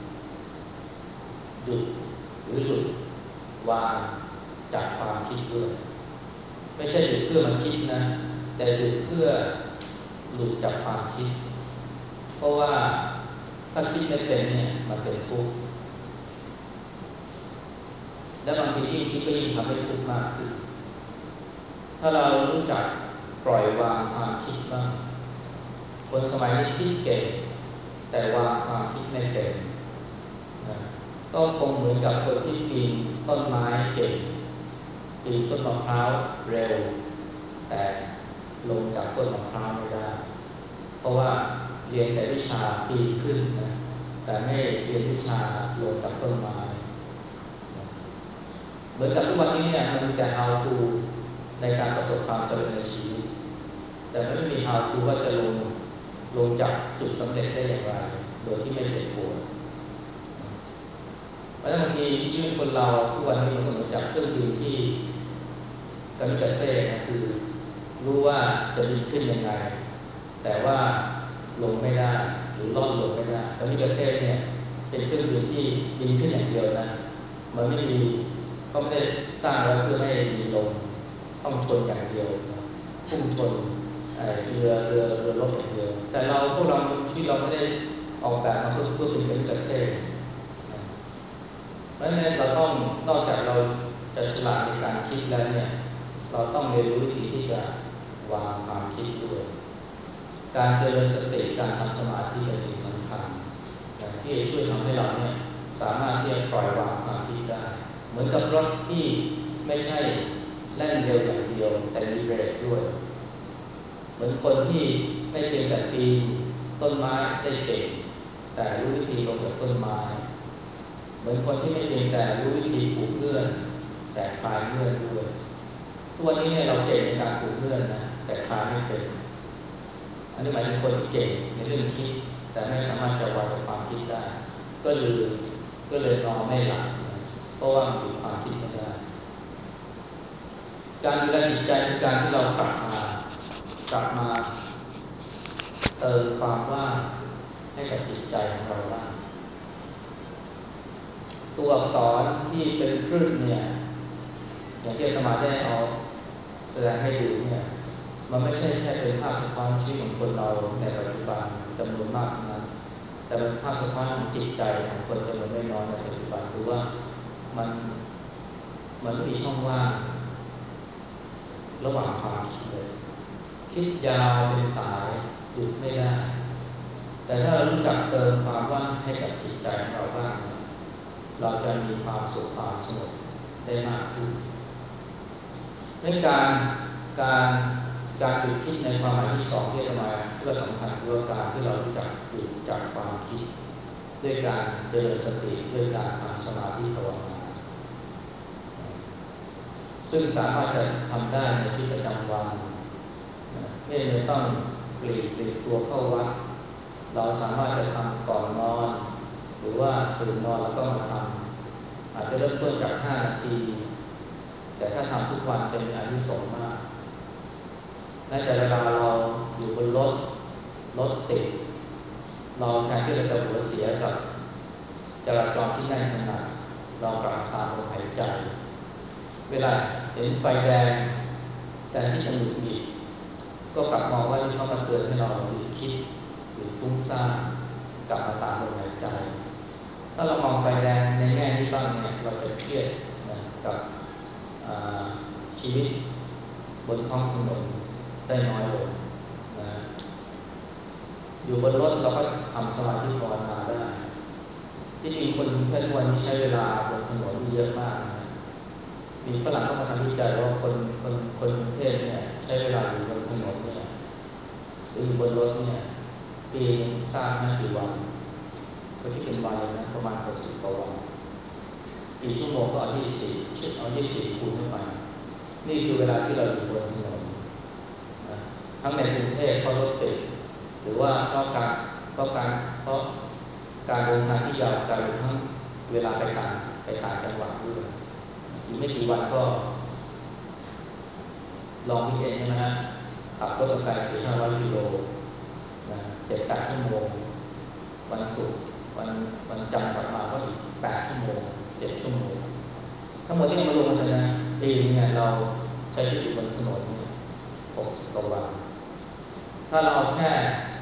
[SPEAKER 1] หยุดหรือหยุดวางจากความคิดด้วยไม่ใช่หยุดเพื่อมาคิดนะแต่หยุดเพื่อหลุดจากความคิดเพราะว่าถ้าคิดไม่เป็นเนี่ยมันเป็นทุกข์และบางทียิ่งคิดก็ยิ่งทำให้ทุกข์มากขึ้นถ้าเรารู้จักปล่อยวางความคิดบ้างคนสมัยนี้คิดเก่งแต่วางความคิดไม่เป็นนะก็คงเหมือนกับคนที่ปีนต้นไม้เก่งปีนต้นมะพร้าวเร็วแต่ลงจากต้นมะพร้าวไม่ได้เพราะว่าเรียนแต่วิชาปีนขึ้นนะแต่ไม่เรียนวิชาลงจากต้นไม้เหมือนกับทุกวันนี้เนี่ยมันมีแต่ how to ในการประสบความสำเร็จในชีวิตแต่ไม่มี how to ว่าจะลงจากจุดสำเร็จได้อย่างไรโดยที่ไม่เจ็บปวดราะฉะนั้นบางทีชีวิตคนเราทุกวันนี้มันก็เหมือนจากเครื่องบินที่กามิกาเซ่นะคือรู้ว่าจะบินขึ้นยังไงแต่ว่าลงไม่ได้หรือล่อนลงไม่ได้กามิกาเซ่เนี่ยเป็นเครื่องบินที่บินขึ้นอย่างเดียวนะมันไม่มีเขาไม่ได้สร้างไว้เพื่อให้มีลงต้องชนอย่างเดียวพุ่งชนเรือรบอย่างเดียวแต่พวกเราชีวิตเราไม่ได้ออกแบบมาเพื่อเป็นกามิกาเซ่เพราะฉะนั้นเราต้องนอกจากเราจะฉลาดในการคิดแล้วเนี่ยเราต้องเรียนรู้วิธีที่จะวางความคิดด้วยการเจริญสติการทำสมาธิเป็นสิ่งสำคัญอย่างที่จะช่วยทำให้เราเนี่ยสามารถที่จะปล่อยวางความคิดได้เหมือนกับรถที่ไม่ใช่แล่นเร็วอย่างเดียวแต่มีเบรกด้วยเหมือนคนที่ไม่เพียงแต่ปีนต้นไม้ได้เก่งแต่รู้วิธีลงจากต้นไม้เหมือนคนที่ไม่เพียงแต่รู้วิธีปลูกเลื่อนแต่คลายเลื่อนด้วยทุกวันนี้เนี่ยเราเก่งในการปลูกเลื่อนนะแต่คลายไม่เป็นอันนี้หมายถึงคนที่เก่งในเรื่องคิดแต่ไม่สามารถจะวางความคิดได้ก็เลยนอนไม่หลับเพราะว่ามันหยุดความคิดไม่ได้การดูแลจิตใจคือการที่เรากลับมาเติมความว่างให้กับจิตใจของเราบ้างตัวอักษรที่เป็นคลื่นเนี่ยอย่างที่อาตมาได้เอาแสดงให้ดูเนี่ยมันไม่ใช่แค่เป็นภาพสะท้อนชีวิตของคนเราในปัจจุบันจำนวนมากนั้นแต่เป็นภาพสะท้อนของจิตใจของคนจำนวนไม่น้อยในปัจจุบันคือว่ามันไม่มีช่องว่างระหว่างความคิดเลยคิดยาวเป็นสายหยุดไม่ได้แต่ถ้าเรารู้จักเติมความว่างให้กับจิตใจของเราบ้างเราจะมีความสุขความสงบได้มากขึ้นในการการหยุดคิดในความหมายที่สองที่อาตมาเพื่อสำคัญคือการที่เรารู้จักหยุดจากความคิดด้วยการเจริญสติด้วยการทำสมาธิภาวนาซึ่งสามารถจะทำได้ในชีวิตประจำวันไม่จำเป็นต้องปลีกตัวเข้าวัดเราสามารถจะทำก่อนนอนหรือว่าตื่นนอนแล้วก็มาทำอาจจะเริ่มต้นจาก5 นาทีแต่ถ้าทำทุกวันจะมีอานิสงส์มากแม้แต่เวลาเราอยู่บนรถติดเราแทนที่เราจะหัวเสียกับจราจรที่แน่นขนาดเรากลับตามลมหายใจเวลาเห็นไฟแดงแทนที่จะหงุดหงิดก็กลับมองว่าที่เขามาเตือนให้เราหยุดคิดหยุดฟุ้งซ่านกลับมาตามลมหายใจถ้าเรามองไฟแดงในแง่นี้บ้างเนี่ยเราจะเครียดนะกับชีวิตบนท้องถนนได้น้อยลงนะอยู่บนรถเราก็ทำสมาธิภาวนาได้ที่จริงคนกรุงเทพทุกวันนี้ใช้เวลาบนถนนเยอะมากนะมีฝรั่งเข้ามาทำวิจัยว่าคนกรุงเทพเนี่ยใช้เวลาอยู่บนถนนเนี่ยหรืออยู่บนรถเนี่ยปีนึงสร้างไม่กี่วันก็ที่เป็นวันนะประมาณ60 กว่าวันกี่ชั่วโมงก็เอา24คูณเข้าไปนี่คือเวลาที่เราอยู่บนถนนนะทั้งในกรุงเทพเพราะรถติดหรือว่าเพราะการเดินทางที่ยาวไกลทั้งเวลาไปต่างจังหวัดด้วยอีกไม่กี่วันก็ลองคิดเองใช่ไหมฮะขับรถไกล400-500 กิโลนะ7-8 ชั่วโมงวันศุกร์วันจันทร์กลับมาก็อีก8 ชั่วโมง7 ชั่วโมงทั้งหมดที่เอามารวมกันนะปีนึงเนี่ยเราใช้ชีวิตอยู่บนถนน60 กว่าวันถ้าเราเอาแค่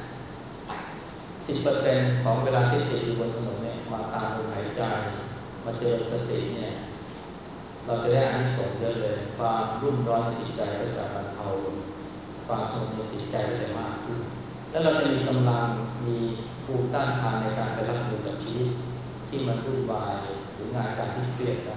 [SPEAKER 1] 10% ของเวลาที่ติดอยู่บนถนนเนี่ยมาตามลมหายใจมาเจอสติเนี่ยเราจะได้อานิสงส์เยอะเลยความรุ่มร้อนในจิตใจก็จะบรรเทาลงความสงบในจิตใจก็จะมากขึ้นแล้วเราจะมีกำลังมีภูมิต้านทานในการไปรับมือกับชีวิตที่มันวุ่นวายหรืองานการที่เครียดได้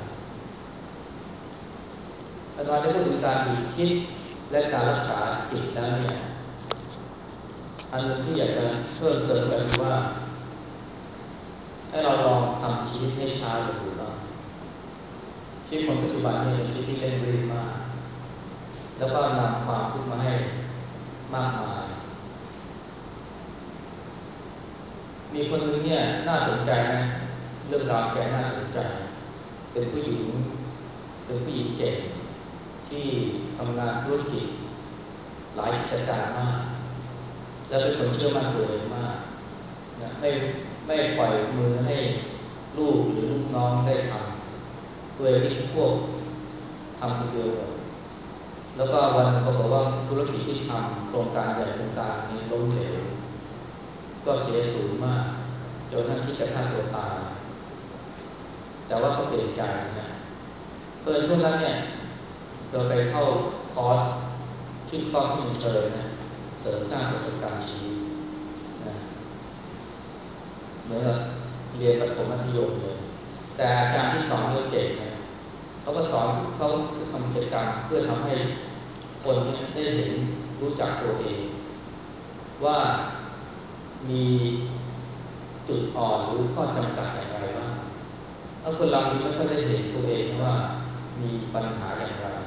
[SPEAKER 1] อาจารย์ได้พูดถึงการหยุดคิดและการรักษาจิตแล้วเนี่ยอันนึงที่อยากจะเพิ่มเติมก็คือว่าให้เราลองทำชีวิตให้ช้าลงดูบ้างชีวิตคนปัจจุบันเนี่ยเป็นชีวิตที่เร่งรีบมากแล้วก็นำความทุกข์มาให้มากมายมีคนหนึ่งเนี่ยน่าสนใจนะเรื่องราวแกน่าสนใจเป็นผู้หญิงเก่งที่ทำงานธุรกิจหลายกิจการมากและเป็นคนเชื่อมั่นตัวเองมากนะไม่ปล่อยมือให้ลูกหรือลูกน้องได้ทำตัวเองที่พวกทำคนเดียวหมดแล้วก็วันปรากฏว่าธุรกิจที่ทำโครงการใหญ่โครงการนี้ล้มเหลวก็เสียสูญมากจนท่านคิดจะฆ่าตัวตายแต่ว่าก็เปลี่ยนใจนะเพื่อช่วงนั้นเนี่ยเธอไปเข้าคอร์สชื่อคอร์สที่มันเชยนะเสริมสร้างประสบการณ์ชีวิตนะเหมือนกับเรียนประถมมัธยมเลยแต่อาจารย์ที่สอนเก่งนะเขาก็สอนเขาทำกิจกรรมเพื่อทำให้คนเนี่ยได้เห็นรู้จักตัวเองว่ามีจุดอ่อนหรือข้อจำกัดอย่างไรบ้างถ้าคนเราไม่ค่อยได้เห็นตัวเองว่ามีปัญหาอย่างไร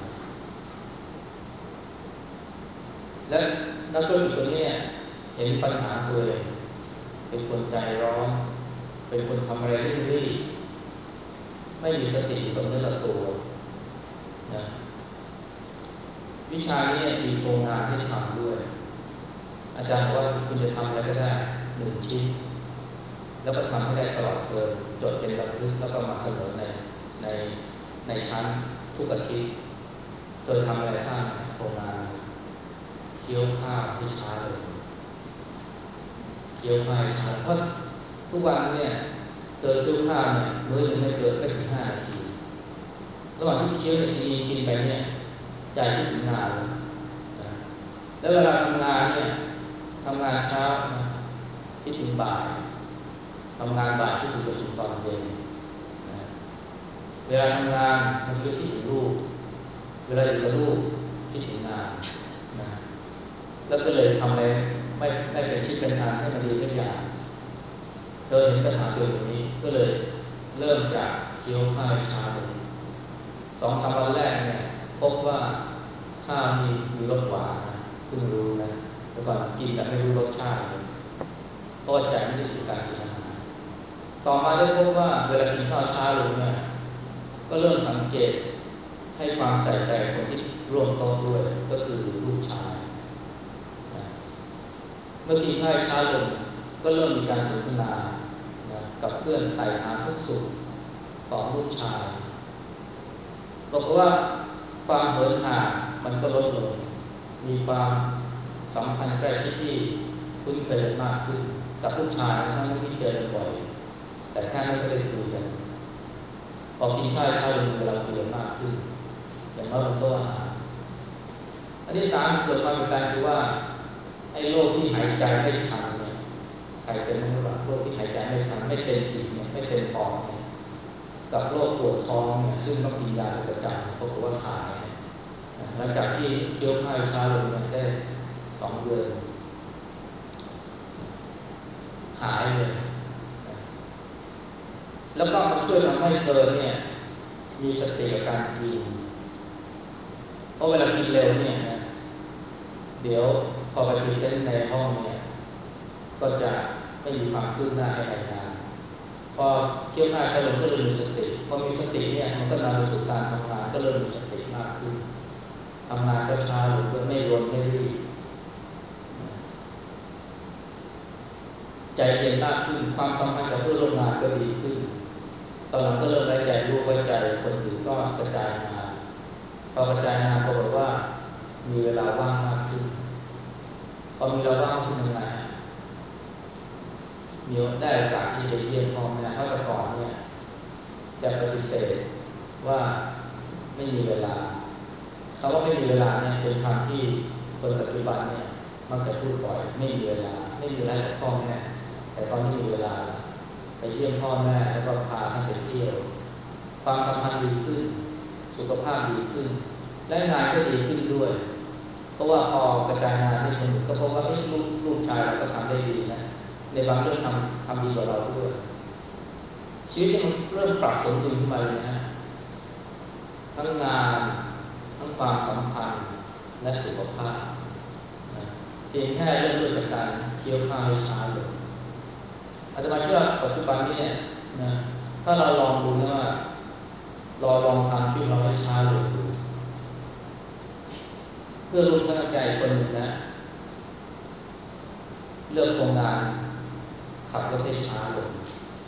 [SPEAKER 1] และนักธุรกิจคนนี้เห็นปัญหาตัวเองเป็นคนใจร้อนเป็นคนทำอะไรรีบๆไม่มีสติอยู่กับเนื้อกับตัวนะวิชานี้มีโครงงานให้ทำด้วยอาจารย์บอกว่าคุณจะทำอะไรก็ได้1 ชิ้นแล้วก็ทำให้ได้ตลอดเทอมจดเป็นบันทึกแล้วก็มาเสนอในในชั้นทุกอาทิตย์โดยทำอะไรสร้างโครงงานเคี้ยวข้าวที่ช้าลงเคี้ยวข้าวช้าเพราะทุกวันเนี่ยเคี้ยวข้าวเนี่ยมื้อนึงไม่เกินไม่ถึง5 นาทีระหว่างที่เคี้ยวเนี่ยกินไปเนี่ยใจคิดถึงงานนะแล้วเวลาทำงานเนี่ยทำงานเช้านะคิดถึงบ่ายทำงานบ่ายคิดถึงประชุมตอนเย็นนะเวลาทำงานมันก็คิดถึงลูกเวลาอยู่กับลูกคิดถึงงานนะแล้วก็เลยทำอะไรไม่เป็นชิ้นเป็นอันให้มันดีสักอย่างเธอเห็นปัญหาตัวนี้ก็เลยเริ่มจากเคี้ยวข้าวช้าลง2-3 วันแรกเนี่ยพบว่าข้าวมีรสหวานนะเพิ่งรู้นะแต่ก่อนกินแต่ไม่รู้รสชาติเลยเพราะใจไม่ได้อยู่การกินอาหารต่อมาได้พบว่าเวลากินข้าวช้าลงเนี่ยก็เริ่มสังเกตให้ความใส่ใจคนที่ร่วมโต๊ะด้วยก็คือลูกชายนะเมื่อกินข้าวช้าลงก็เริ่มมีการสนทนานะกับเพื่อนไต่ถามทุกสุขของลูกชายบอกว่าความเหินห่างมันก็ลดลงมีความสัมพันธ์ใกล้ชิดที่คุ้นเคยมากขึ้นกับลูกชายทั้งที่เจอกันบ่อยแต่แค่ไม่ได้คุยกันพอกินข้าวเช้าลงเวลาคุยกันมากขึ้นอย่างน้อยบนโต๊ะอาหารอันที่3เกิดความเปลี่ยนแปลงคือว่าไอ้โรคที่หายใจไม่ทันเนี่ยใครเป็นไม่รู้หรอกโรคที่หายใจไม่ทันไม่เต็มที่เนี่ยไม่เต็มปอดเนี่ยกับโรคปวดท้องเนี่ยซึ่งต้องกินยาเป็นประจำปรากฏว่าหายหลังจากที่เคี้ยวข้าวช้าลงเนี่ยได้2 เดือนหายเลยแล้วก็มาช่วยทำให้เธอเนี่ยมีสติกับการกินเพราะเวลากินเร็วเนี่ยนะเดี๋ยวพอไปพรีเซนต์ในห้องเนี่ยก็จะไม่มีความคืบหน้าให้รายงานพอเคี่ยวข้าวช้าลงก็เลยมีสติพอมีสติเนี่ยมันก็นำไปสู่การทำงานก็เริ่มมีสติมากขึ้นทำงานก็ช้าลงก็ไม่รวนไม่รีบใจเย็นมากขึ้นความสัมพันธ์กับเพื่อนร่วมงานก็ดีขึ้นตอนหลังก็เริ่มไว้ใจลูกไว้ใจคนอื่นก็กระจายงานพอกระจายงานปรากฏว่ามีเวลาว่างมากขึ้นพอมีเวลาว่างขึ้นทำไงมีได้โอกาสที่จะเยี่ยมพ่อแม่เพราะแต่ก่อนเนี่ยจะปฏิเสธว่าไม่มีเวลาคำว่าไม่มีเวลาเนี่ยเป็นคำที่คนปัจจุบันเนี่ยมักจะพูดบ่อยไม่มีเวลาไม่มีเวลากับพ่อแม่แต่ตอนนี้มีเวลาไปเยี่ยมพ่อแม่แล้วก็พาท่านไปเที่ยวความสัมพันธ์ดีขึ้นสุขภาพดีขึ้นและงานก็ดีขึ้นด้วยเพราะว่าพอกระจายงานให้คนอื่นก็พบว่าลูกชายเราก็ทำได้ดีนะในบางเรื่องทำดีกว่าเราด้วยชีวิตมันเริ่มปรับสมดุลขึ้นมาเลยนะทั้งงานทั้งความสัมพันธ์และสุขภาพนะเพียงแค่เริ่มต้นจากการเคี้ยวข้าวให้ช้าลงอาตมาเชื่อปัจจุบันนี้เนี่ยนะถ้าเราลองดูนะว่าเราลองทำที่เราให้ช้าลงดูเพื่อรู้ทันใจคนหนึ่งนะเลือกโครงงานขับรถให้ช้าลง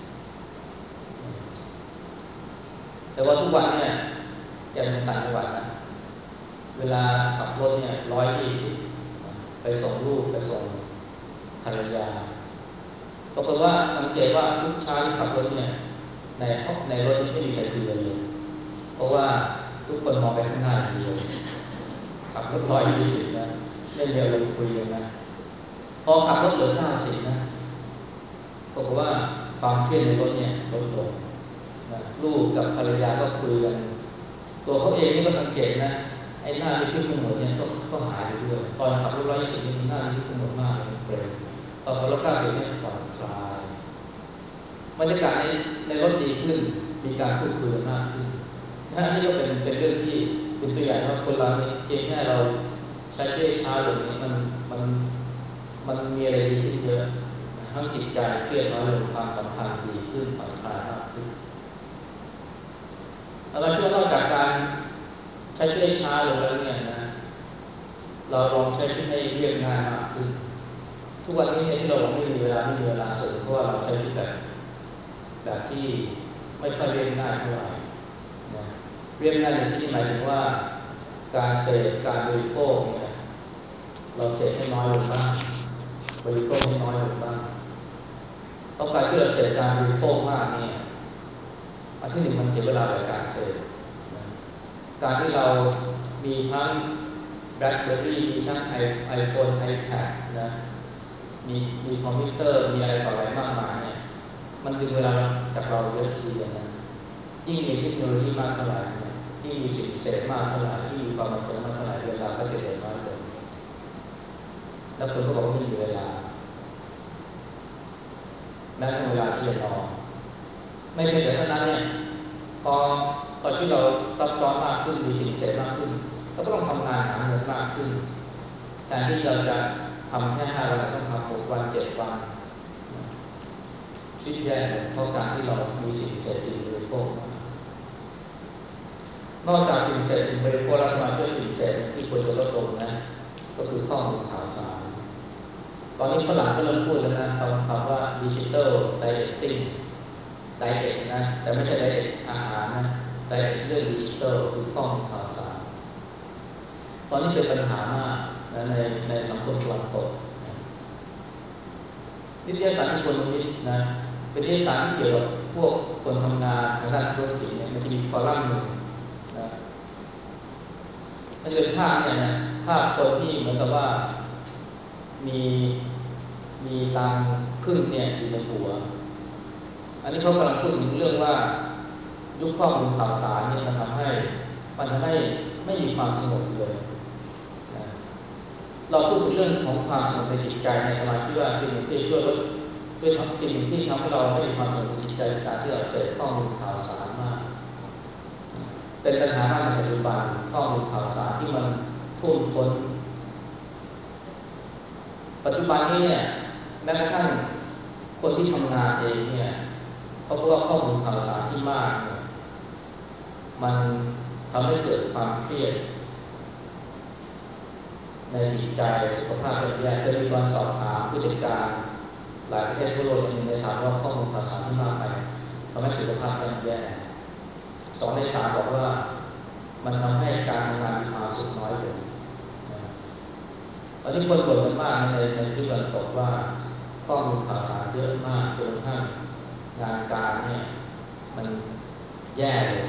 [SPEAKER 1] แต่ว่าทุกวันเนี่ยแกเป็นต่างจังหวัดนะเวลาขับรถเนี่ย120ไปส่งลูกไปส่งภรรยาปรากฏว่าสังเกตว่าทุกเช้าที่ขับรถเนี่ยในรถไม่มีใครคุยกันเลยเพราะว่าทุกคนมองไปข้างหน้าอย่างเดียวขับรถ120นะไม่มีอารมณ์คุยกันนะพอขับรถเหลือ90นะปรากฏว่าความเครียดในรถเนี่ยลดลงนะลูกกับภรรยาก็คุยกันตัวเขาเองนี่ก็สังเกตนะไอ้หน้าที่ขึ้นขมวดเนี่ยก็หายไปด้วยตอนขับรถ110นี่หน้าที่ขึ้นขมวดมากเลยเปรย์ตอนขับรถ90เนี่ยผ่อนคลายบรรยากาศในรถดีขึ้นมีการพูดคุยมากขึ้นนะนี่ก็เป็นเรื่องที่เป็นตัวอย่างว่าคนเราเนี่ยเพียงแค่เราใช้ชีวิตช้าลงนี้มันมันมีอะไรดีขึ้นเยอะทั้งจิตใจเครียดน้อยลงความสัมพันธ์ดีขึ้นผ่อนคลายมากขึ้นเราคิดว่านอกจากการใช้ชีวิตช้าลงแล้วเนี่ยนะเราลองใช้ชีวิตให้เรียบง่ายมากขึ้นทุกวันนี้เนี่ยที่เราไม่มีเวลาสูงเพราะว่าเราใช้ชีวิตแบบที่ไม่ค่อยเรียบง่ายเท่าไหร่นะเรียบง่ายในที่นี้หมายถึงว่าการเสพการบริโภคเนี่ยเราเสพให้น้อยลงบ้างบริโภคให้น้อยลงบ้างเพราะการที่เราเสพการบริโภคมากเนี่ยอันที่หนึ่งมันเสียเวลากับการเสพนะการที่เรามีทั้งBlackBerry มีทั้งiPhone iPad นะมีคอมพิวเตอร์มีอะไรต่ออะไรมากมายเนี่ยมันดึงเวลาจากเราเยอะทีเดียวนะยิ่งมีเทคโนโลยีมากเท่าไหร่ยิ่งมีสิ่งเสพมากเท่าไหร่ยิ่งมีความบันเทิงมากเท่าไหร่เวลาก็จะเหลือน้อยลงแล้วคนก็บอกว่าไม่มีเวลาแม้แต่เวลาที่จะนอนไม่เพียงแต่เท่านั้นเนี่ยพอชีวิตเราซับซ้อนมากขึ้นมีสิ่งเสพมากขึ้นเราก็ต้องทำงานหาเงินมากขึ้นแทนที่เราจะทำแค่5 วันเราต้องทำ6 วัน7 วันชีวิตแย่เพราะการที่เรามีสิ่งเสพสิ่งบริโภคนอกจากสิ่งเสพสิ่งบริโภคแล้วมาด้วยสิ่งเสพที่ควรจะลดลงนะก็คือข้อมูลข่าวสารตอนนี้ฝรั่งก็เริ่มพูดแล้วนะคำว่าดิจิทัลไดเอทติ้งไดเอทนะแต่ไม่ใช่ไดเอทอาหารนะไดเอทเรื่องดิจิทัลคือข้อมูลข่าวสารตอนนี้เป็นปัญหามากนะในสังคมตะวันตกนิตยสารอีโคโนมิสต์นะเป็นนิตยสารที่เกี่ยวกับพวกคนทำงานทางด้านธุรกิจเนี่ยมันจะมีคอลัมน์หนึ่งนะมันเป็นภาพเนี่ยนะภาพคนที่เหมือนกับว่ามีรังผึ้งเนี่ยอยู่ในหัวอันนี้เขากำลังพูดถึงเรื่องว่ายุคข้อมูลข่าวสารเนี่ยมันทำให้ไม่มีความสงบเลยนะเราพูดถึงเรื่องของความสงบในจิตใจในสมาธิว่าสิ่งที่ช่วยทำสิ่งที่ทำให้เราไม่มีความสงบในจิตใจการที่เราเสพข้อมูลข่าวสารมากเป็นปัญหามากในปัจจุบันข้อมูลข่าวสารที่มันท่วมท้นปัจจุบันนี้เนี่ยแม้กระทั่งคนที่ทำงานเองเนี่ยเขาพบว่าข้อมูลข่าวสารที่มากเนี่ยมันทำให้เกิดความเครียดในจิตใจสุขภาพแย่เคยมีการสอบถามผู้จัดการหลายประเทศทั่วโลกในสามว่าข้อมูลข่าวสารที่มากไปทำให้สุขภาพแย่2 ใน 3บอกว่ามันทำให้การทำงานมีความสุขน้อยลงตอนนี้คนบ่นกันมากในที่ตะวันตกว่าข้อมูลข่าวสารเยอะมากจนกระทั่งงานการเนี่ยมันแย่เลย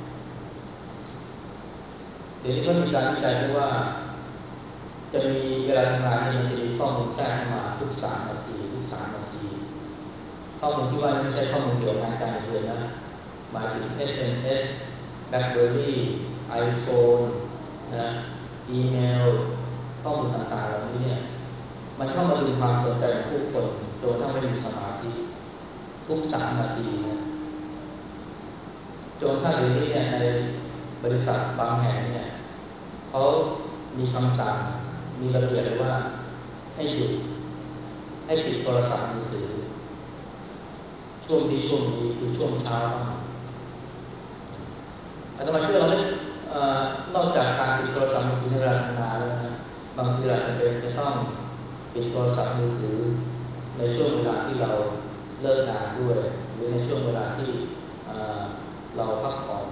[SPEAKER 1] เดี๋ยวนี้ก็มีการวิจัยว่าจะมีเวลาทำงานเนี่ยมันจะมีข้อมูลแทรกเข้ามาทุก3 นาทีข้อมูลที่ว่าไม่ใช่ข้อมูลเกี่ยวกับงานการอย่างเดียวนะหมายถึง SMS BlackBerry iPhone นะอีเมลข้อมูลต่างๆเหล่านี้เนี่ยมันเข้ามาดึงความสนใจของผู้คนโดยถ้าไม่มีสมาธิทุก3 นาทีนะจนถ้าเดี๋ยวนี้เนี่ยในบริษัทบางแห่งเนี่ยเขามีคำสั่งมีระเบียบเลยว่าให้หยุดให้ปิดโทรศัพท์มือถือช่วงนี้คือช่วงเช้าอาตมาเชื่อเราเนี่ยนอกจากการปิดโทรศัพท์มือถือในเวลาทำงานแล้วนะบางทีเราจำเป็นจะต้องปิดโทรศัพท์มือถือในช่วงเวลาที่เราเลิกงานด้วยหรือในช่วงเวลาที่เราพักผ่อน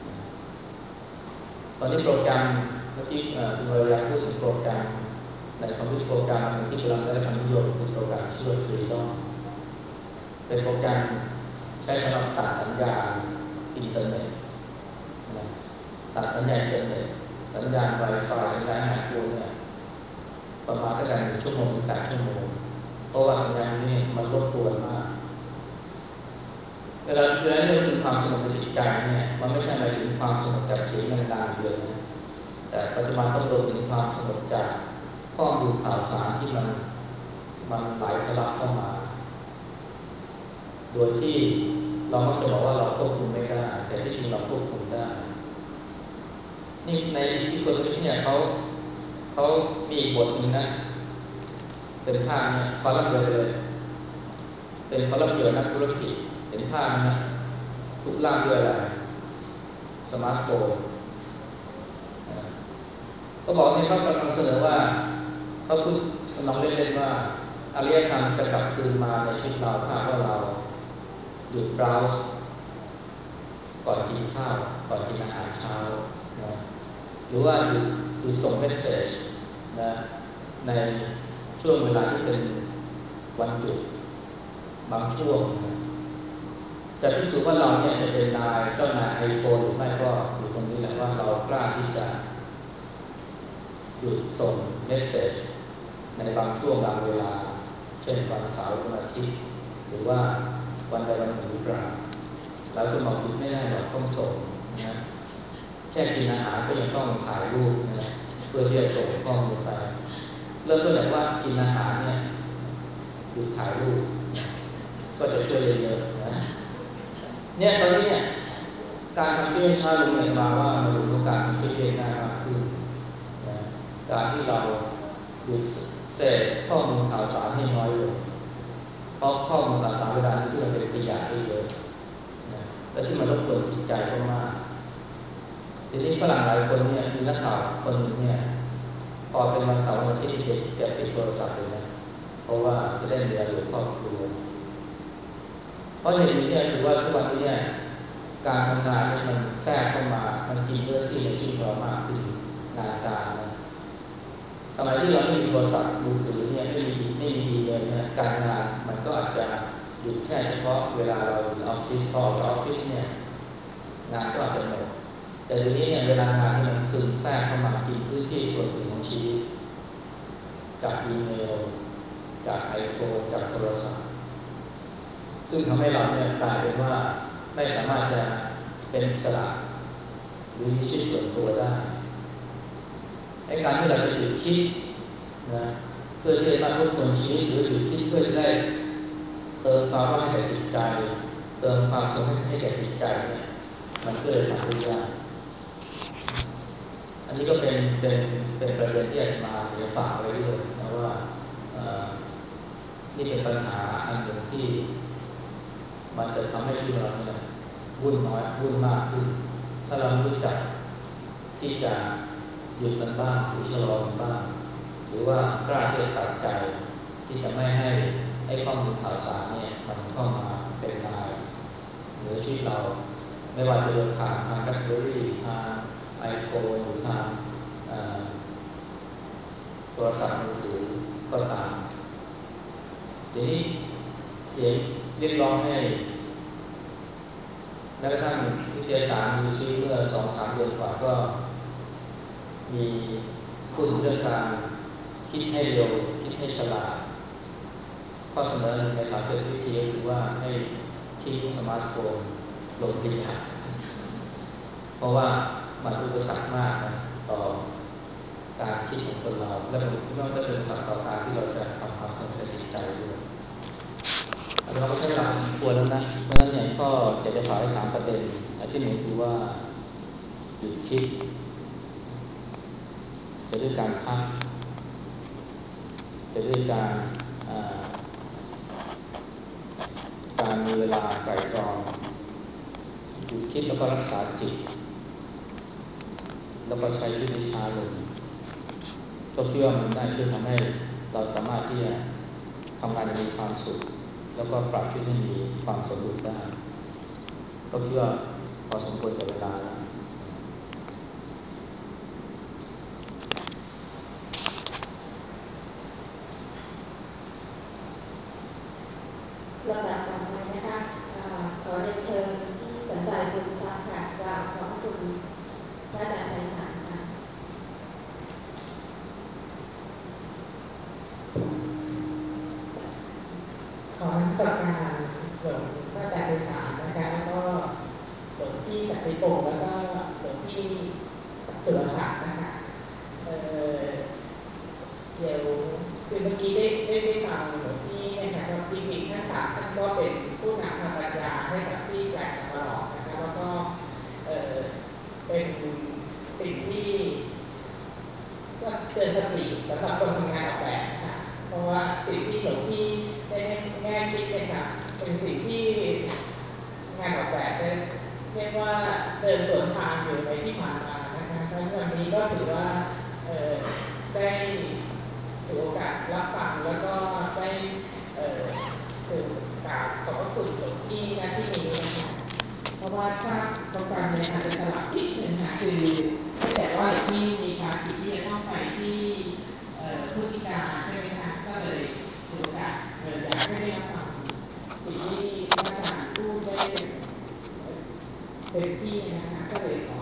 [SPEAKER 1] ตอนนี้โปรแกรมเมื่อกี้คุณวรยาพูดถึงโปรแกรมในคอมพิวเตอร์โปรแกรมที่กำลังได้รับความนิยมคือโปรแกรมชื่อว่า Freedom เป็นโปรแกรมใช้สำหรับตัดสัญญาณอินเทอร์เน็ตตัดสัญญาณอินเทอร์เน็ตสัญญาณ Wi-Fi สัญญาณแฮกโกเนี่ยประมาณตั้งแต่1 ชั่วโมงถึง8 ชั่วโมงเพราะว่าสัญญาณนี้มันรบกวนมากเวลาเรื่องถึงความสงบในจิตใจเนี่ยมันไม่ใช่หมายถึงความสงบจากเสียงดังๆเดียวนะแต่ปัจจุบันต้องรวมถึงความสงบจากข้อมูลข่าวสารที่มันไหลทะลักเข้ามาโดยที่เรามักจะบอกว่าเราควบคุมไม่ได้แต่ที่จริงเราควบคุมได้นี่ในอีโคโนมิสเนี่ยเขามีอีกบทหนึ่งนะเป็นภาพเนี่ยคอลัมน์เดียวเลยเป็นคอลัมน์เกี่ยวกับนักธุรกิจเป็นภาพนะทุกล่างด้วยอะไรสมาร์ทโฟนก็บอกในเขากำลังเสนอว่าเขาพูดน้องเล่นๆว่าอารยธรรมจะกลับคืนมาในชีวิตเราถ้าว่าเราหยุดเบราว์ก่อนกินข้าวก่อนกินอาหารเช้านะหรือว่าหยุดส่งเมสเซจนะในช่วงเวลาที่เป็นวันหยุดบางช่วงนะจะพิสูจน์ว่าเราเนี่ยจะเป็นนายเจ้านายไอโฟนหรือไม่ก็อยู่ตรงนี้แหละว่าเรากล้าที่จะหยุดส่งเมสเซจในบางช่วงบางเวลาเช่นวันเสาร์วันอาทิตย์หรือว่าวันใดวันหนึ่งหรือเปล่าแล้วก็บอกหยุดไม่ได้หรอกต้องส่งนะแค่กินอาหารก็ยังต้องถ่ายรูปนะเพื่อที่จะส่งข้อมูลไปเริ่มต้นจากว่ากินอาหารเนี่ยหยุดถ่ายรูปก็จะช่วยได้เยอะนะเนี่ยตอนนี้เนี่ยการทำที่ให้ช้าลงเนี่ยมาว่ามาดูการทำที่ได้ง่ายมากขึ้นนะการที่เราดูเสพข้อมูลข่าวสารให้น้อยลงเพราะข้อมูลข่าวสารเวลาที่มันเป็นขยะได้เยอะนะและที่มันรบกวนจิตใจก็มากทีนี้ฝรั่งหลายคนเนี่ยมีนักข่าวคนหนึ่งเนี่ยพอเป็นวันเสาร์วันอาทิตย์ที่จะปิดโทรศัพท์เลยนะเพราะว่าจะได้มีเวลาอยู่ครอบครัวเพราะเหตุนี้เนี่ยถือว่าทุกวันนี้เนี่ยการทำงานเนี่ยมันแทรกเข้ามามันกินเนื้อที่ในชีวิตเรามากขึ้นงานการนะสมัยที่เราไม่มีโทรศัพท์มือถือเนี่ยไม่มีอีเมลเนี่ยการงานมันก็อาจจะหยุดแค่เฉพาะเวลาเราอยู่ออฟฟิศพอออฟฟิศเนี่ยงานก็อาจจะหมดแต่ทีนี้เนี่ยเวลางานที่มันซึมแทรกเข้ามากินพื้นที่ส่วนหนึ่งของชีวิตจากอีเมลจากไอโฟนจากโทรศัพท์ซึ่งทำให้เราเนี่ยกลายเป็นว่าไม่สามารถจะเป็นอิสระหรือมีชีวิตส่วนตัวได้ไอ้การที่เราจะหยุดคิดนะเพื่อที่จะมาทบทวนชีวิตหรือหยุดคิดเพื่อจะได้เติมความว่างให้แก่จิตใจเติมความสุขให้แก่จิตใจเนี่ยมันก็เลยทำได้ยากอันนี้ก็เป็นประเด็นที่อาจมาจะฝากไว้ด้วยนะว่านี่เป็นปัญหาอันหนึ่งที่มันจะทำให้ชีวิตเราเนี่ยวุ่นมากขึ้นถ้าเรารู้จักที่จะหยุดมันบ้างหรือชะลอมันบ้างหรือว่ากล้าที่จะตัดใจที่จะไม่ให้ไอ้ข้อมูลข่าวสารเนี่ยมันเข้ามาเป็นนายเหนือชีวิตเราไม่ว่าจะเดินผ่านทางแบล็คเบอรี่ทางไอโฟนหรือทางโทรศัพท์มือถือก็ตามทีนี้เสียงเรียกร้องให้แม้กระทั่งวิทยาศาสตร์ดูซิเมื่อ2-3 เดือนก่อนก็มีพูดถึงเรื่องการคิดให้เร็วคิดให้ฉลาดข้อเสนอใน30 วิธีก็คือว่าให้ทิ้งสมาร์ทโฟนลงขยะเพราะว่ามันอุปสรรคมากนะต่อการคิดของคนเราและมันก็เป็นอุปสรรคต่อการที่เราจะทำความสงบในจิตใจด้วยเราก็ใช้เวลาพอสมควรแล้วนะเพราะฉะนั้นเนี่ยก็จะฝากไว้3 ประเด็นอันที่ 1คือว่าหยุดคิดจะด้วยการพักจะด้วยการการมีเวลาไตร่ตรองหยุดคิดแล้วก็รักษาจิตแล้วก็ใช้ชีวิตให้ช้าลงก็คิดว่ามันได้ช่วยทำให้เราสามารถที่จะทำงานอย่างมีความสุขแล้วก็ปรับชีวิตให้มีความสมดุลได้ก็คิดว่าพอสมควรกับเวลาแล้ว
[SPEAKER 2] ลำดับต่อไปนะคะขอเรียนเชิญที่สนใจคุณทรัพย์ค่ะกราบขอบคุณพระอาจารย์ไพศาลค่ะ
[SPEAKER 3] ขอนักประการหลวงพระอาจารย์ไพศาลนะคะแล้วก็หลวงพี่สันติพงษ์แล้วก็หลวงพี่สุรศักดิ์นะคะเดี๋ยวคือเมื่อกี้ได้ฟังหลวงพี่นะคะว่าจริงๆท่านสามท่านก็เป็นผู้นำทางปัญญาให้กับพี่แกลงตลอดนะคะแล้วก็เป็นสิ่งที่ก็เตือนสติสำหรับคนทำงานออกแบบนะคะเพราะว่าสิ่งที่หลวงพี่ได้แง่คิดเนี่ยค่ะเป็นสิ่งที่งานออกแบบได้เรียกว่าเดินสวนทางอยู่ในที่ผ่านมานะคะเพราะวันนี้ก็ถือว่าได้ถือโอกาสรับฟังแล้วก็ได้ถือกราบขอบพระคุณหลวงพี่ณที่นี้นะคะเพราะว่าถ้าโปรแกรมเนี่ยอาจจะสลับนิดนึงค่ะคือแต่ว่าหลวงพี่มีภารกิจที่จะต้องไปที่พฤติการใช่ไหมคะก็เลยถือโอกาสอยากให้ได้รับฟังสิ่งที่พระอาจารย์พูดได้เต็มที่นะคะก็เลยขอ